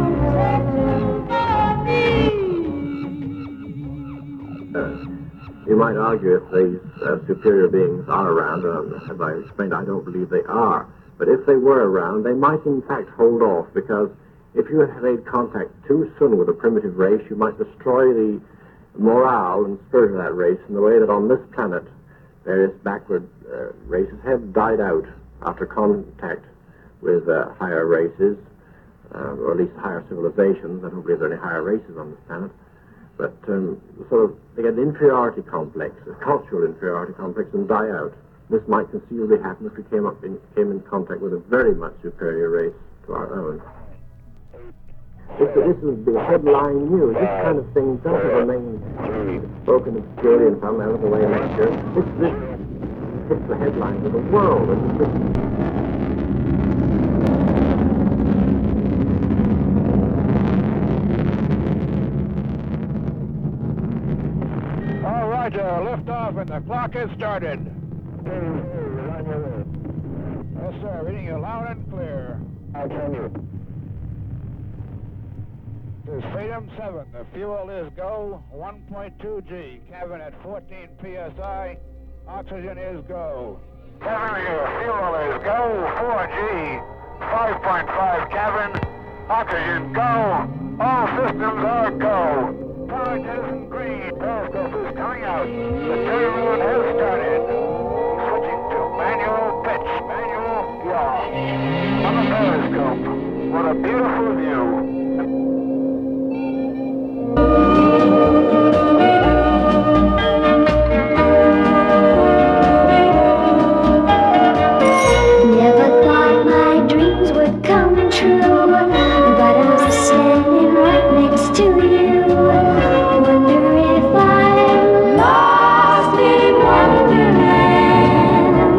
You might argue if these superior beings are around, as I explained, I don't believe they are. But if they were around, they might in fact hold off, because if you had made contact too soon with a primitive race, you might destroy the morale and spirit of that race in the way that on this planet, various backward races have died out after contact with higher races, or at least higher civilizations. I don't believe there are any higher races on this planet. But sort of, they get an inferiority complex, a cultural inferiority complex, and die out. This might conceivably happen if we came in contact with a very much superior race to our own. This would be headline news. This kind of thing doesn't remain spoken obscurely in some out-of-the-way lecture. This hits the headlines of the world. All right, lift off and the clock has started. Yes, sir. Reading you loud and clear. I'll tell you. This is Freedom 7. The fuel is go. 1.2 G. Cabin at 14 PSI. Oxygen is go. Cabin here. Fuel is go. 4 G. 5.5 cabin. Oxygen go. All systems are go. Current is in green. Periscope is coming out. The turn on has started. Switching to manual pitch. Manual yaw. On the periscope. What a beautiful view. Never thought my dreams would come true, but I'm standing right next to you. Wonder if I'm lost in wonderland.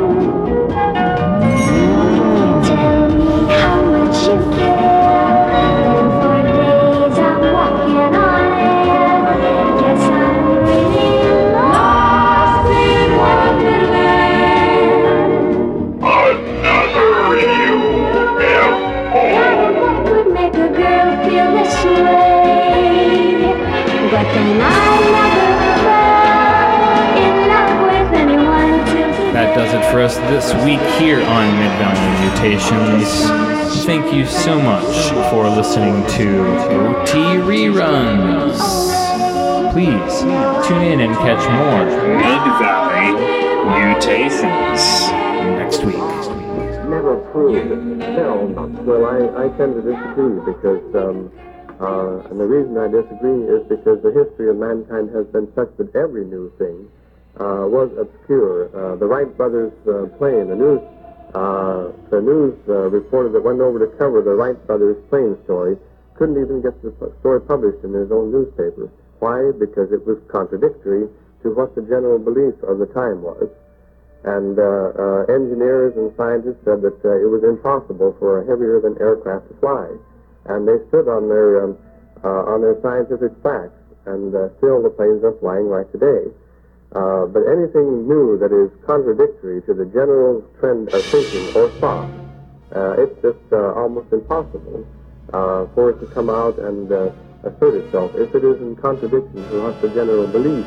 Tell me how much you care, and for days I'm walking on air. Guess I'm really lost in wonderland. Another What would make a girl feel this way? But then I never fell in love with anyone till today. That does it for us this week here on Mid-Value Mutations. Thank you so much for listening to OT Reruns. Please tune in and catch more Mid-Valley Mutations next week. Never proved that still not. Well, I tend to disagree because, and the reason I disagree is because the history of mankind has been such that every new thing was obscure. The Wright brothers plane, the news reporter that went over to cover the Wright brothers plane story couldn't even get the story published in his own newspaper. Why? Because it was contradictory to what the general belief of the time was. And engineers and scientists said that it was impossible for a heavier-than aircraft to fly, and they stood on their scientific facts, and still the planes are flying right today. But anything new that is contradictory to the general trend of thinking or thought, it's just almost impossible for it to come out and assert itself if it is in contradiction to what the general belief.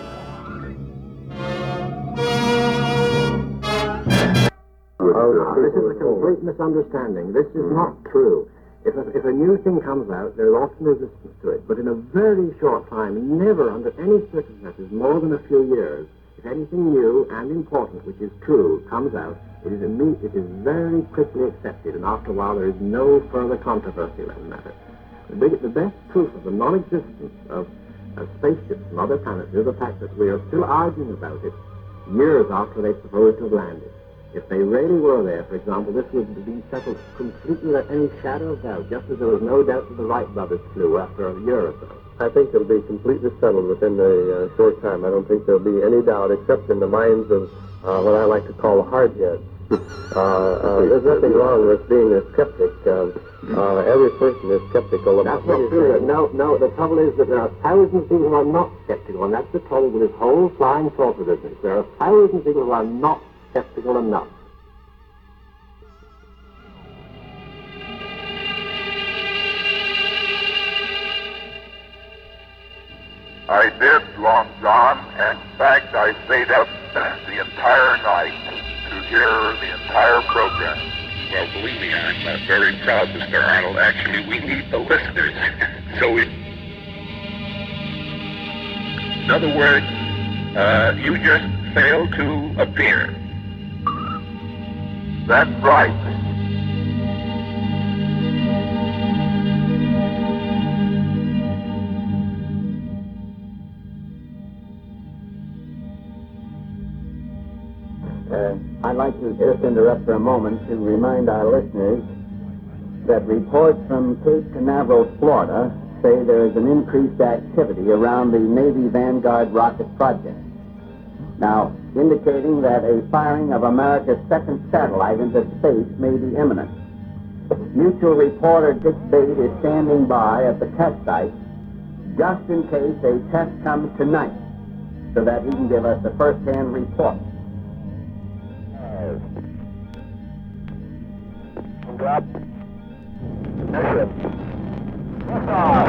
This is a complete misunderstanding. This is not true. If a new thing comes out, there's often resistance to it. But in a very short time, never under any circumstances, more than a few years, if anything new and important, which is true, comes out, it is very quickly accepted, and after a while there is no further controversy about the matter. The best proof of the non-existence of spaceships from other planets is the fact that we are still arguing about it years after they supposed to have landed. If they really were there, for example, this would be settled completely without any shadow of doubt, just as there was no doubt that the Wright brothers flew after a year or so. I think it'll be completely settled within a short time. I don't think there'll be any doubt except in the minds of what I like to call hardheads. There's nothing wrong with being a skeptic. Every person is skeptical about That's not true. No, the trouble is that there are thousands of people who are not skeptical, and that's the trouble with this whole flying saucer business. There are thousands of people who are not skeptical enough. I did, Long John. In fact, I stayed up the entire night to hear the entire program. Well, believe me, I'm very proud, Mr. Arnold. Actually, we need the listeners. In other words, you just failed to appear. That's right. I'd like to just interrupt for a moment to remind our listeners that reports from Cape Canaveral, Florida, say there is an increased activity around the Navy Vanguard rocket project. Now, indicating that a firing of America's second satellite into space may be imminent. Mutual reporter Dick Bate is standing by at the test site just in case a test comes tonight so that he can give us a first-hand report. Drop. Mission. Liftoff.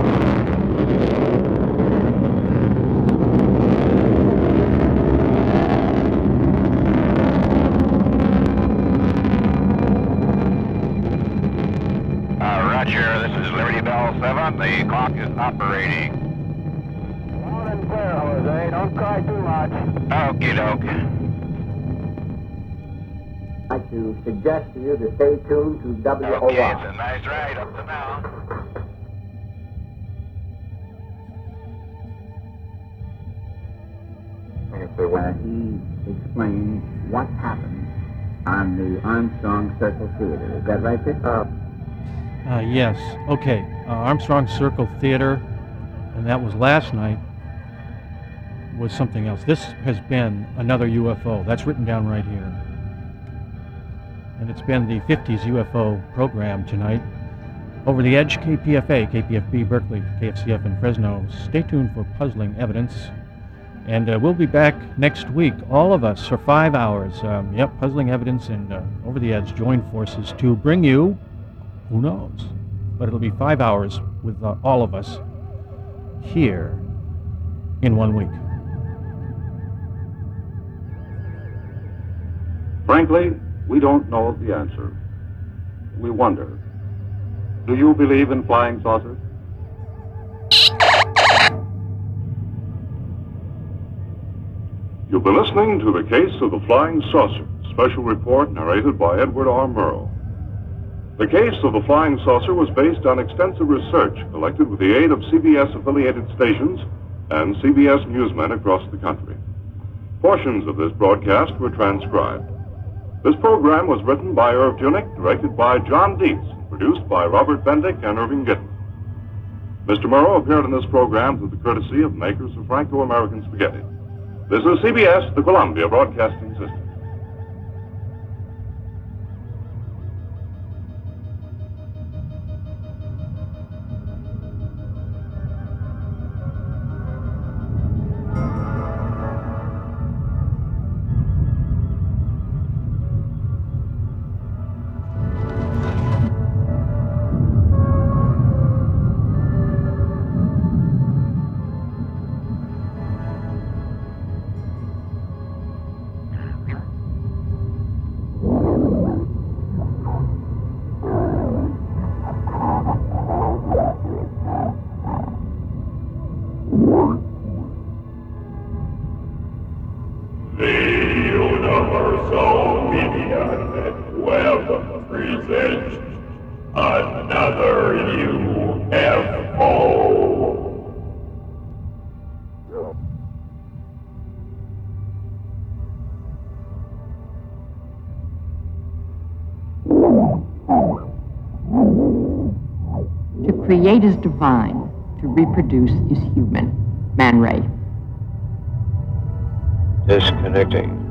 Roger, this is Liberty Bell 7. The clock is operating. Loud and clear, Jose. Don't cry too much. Okie doke. I'd like to suggest to you to stay tuned to WOR. Okay, it's a nice ride up to now. He explains what happened on the Armstrong Circle Theater. Is that right, sir? Yes. Okay. Armstrong Circle Theater, and that was last night, was something else. This has been another UFO. That's written down right here. And it's been the 50s UFO program tonight. Over the Edge, KPFA, KPFB Berkeley, KFCF in Fresno. Stay tuned for puzzling evidence. And we'll be back next week, all of us, for 5 hours. Puzzling evidence and Over the Edge join forces to bring you, who knows, but it'll be 5 hours with all of us here in 1 week. Frankly, we don't know the answer. We wonder, do you believe in flying saucers? You've been listening to the case of the flying saucer, special report narrated by Edward R. Murrow. The case of the flying saucer was based on extensive research collected with the aid of CBS-affiliated stations and CBS newsmen across the country. Portions of this broadcast were transcribed. This program was written by Irv Junick, directed by John Dietz, produced by Robert Bendick and Irving Gittin. Mr. Murrow appeared in this program through the courtesy of makers of Franco-American Spaghetti. This is CBS, the Columbia Broadcasting System. Create is divine, to reproduce is human. Man Ray. Disconnecting.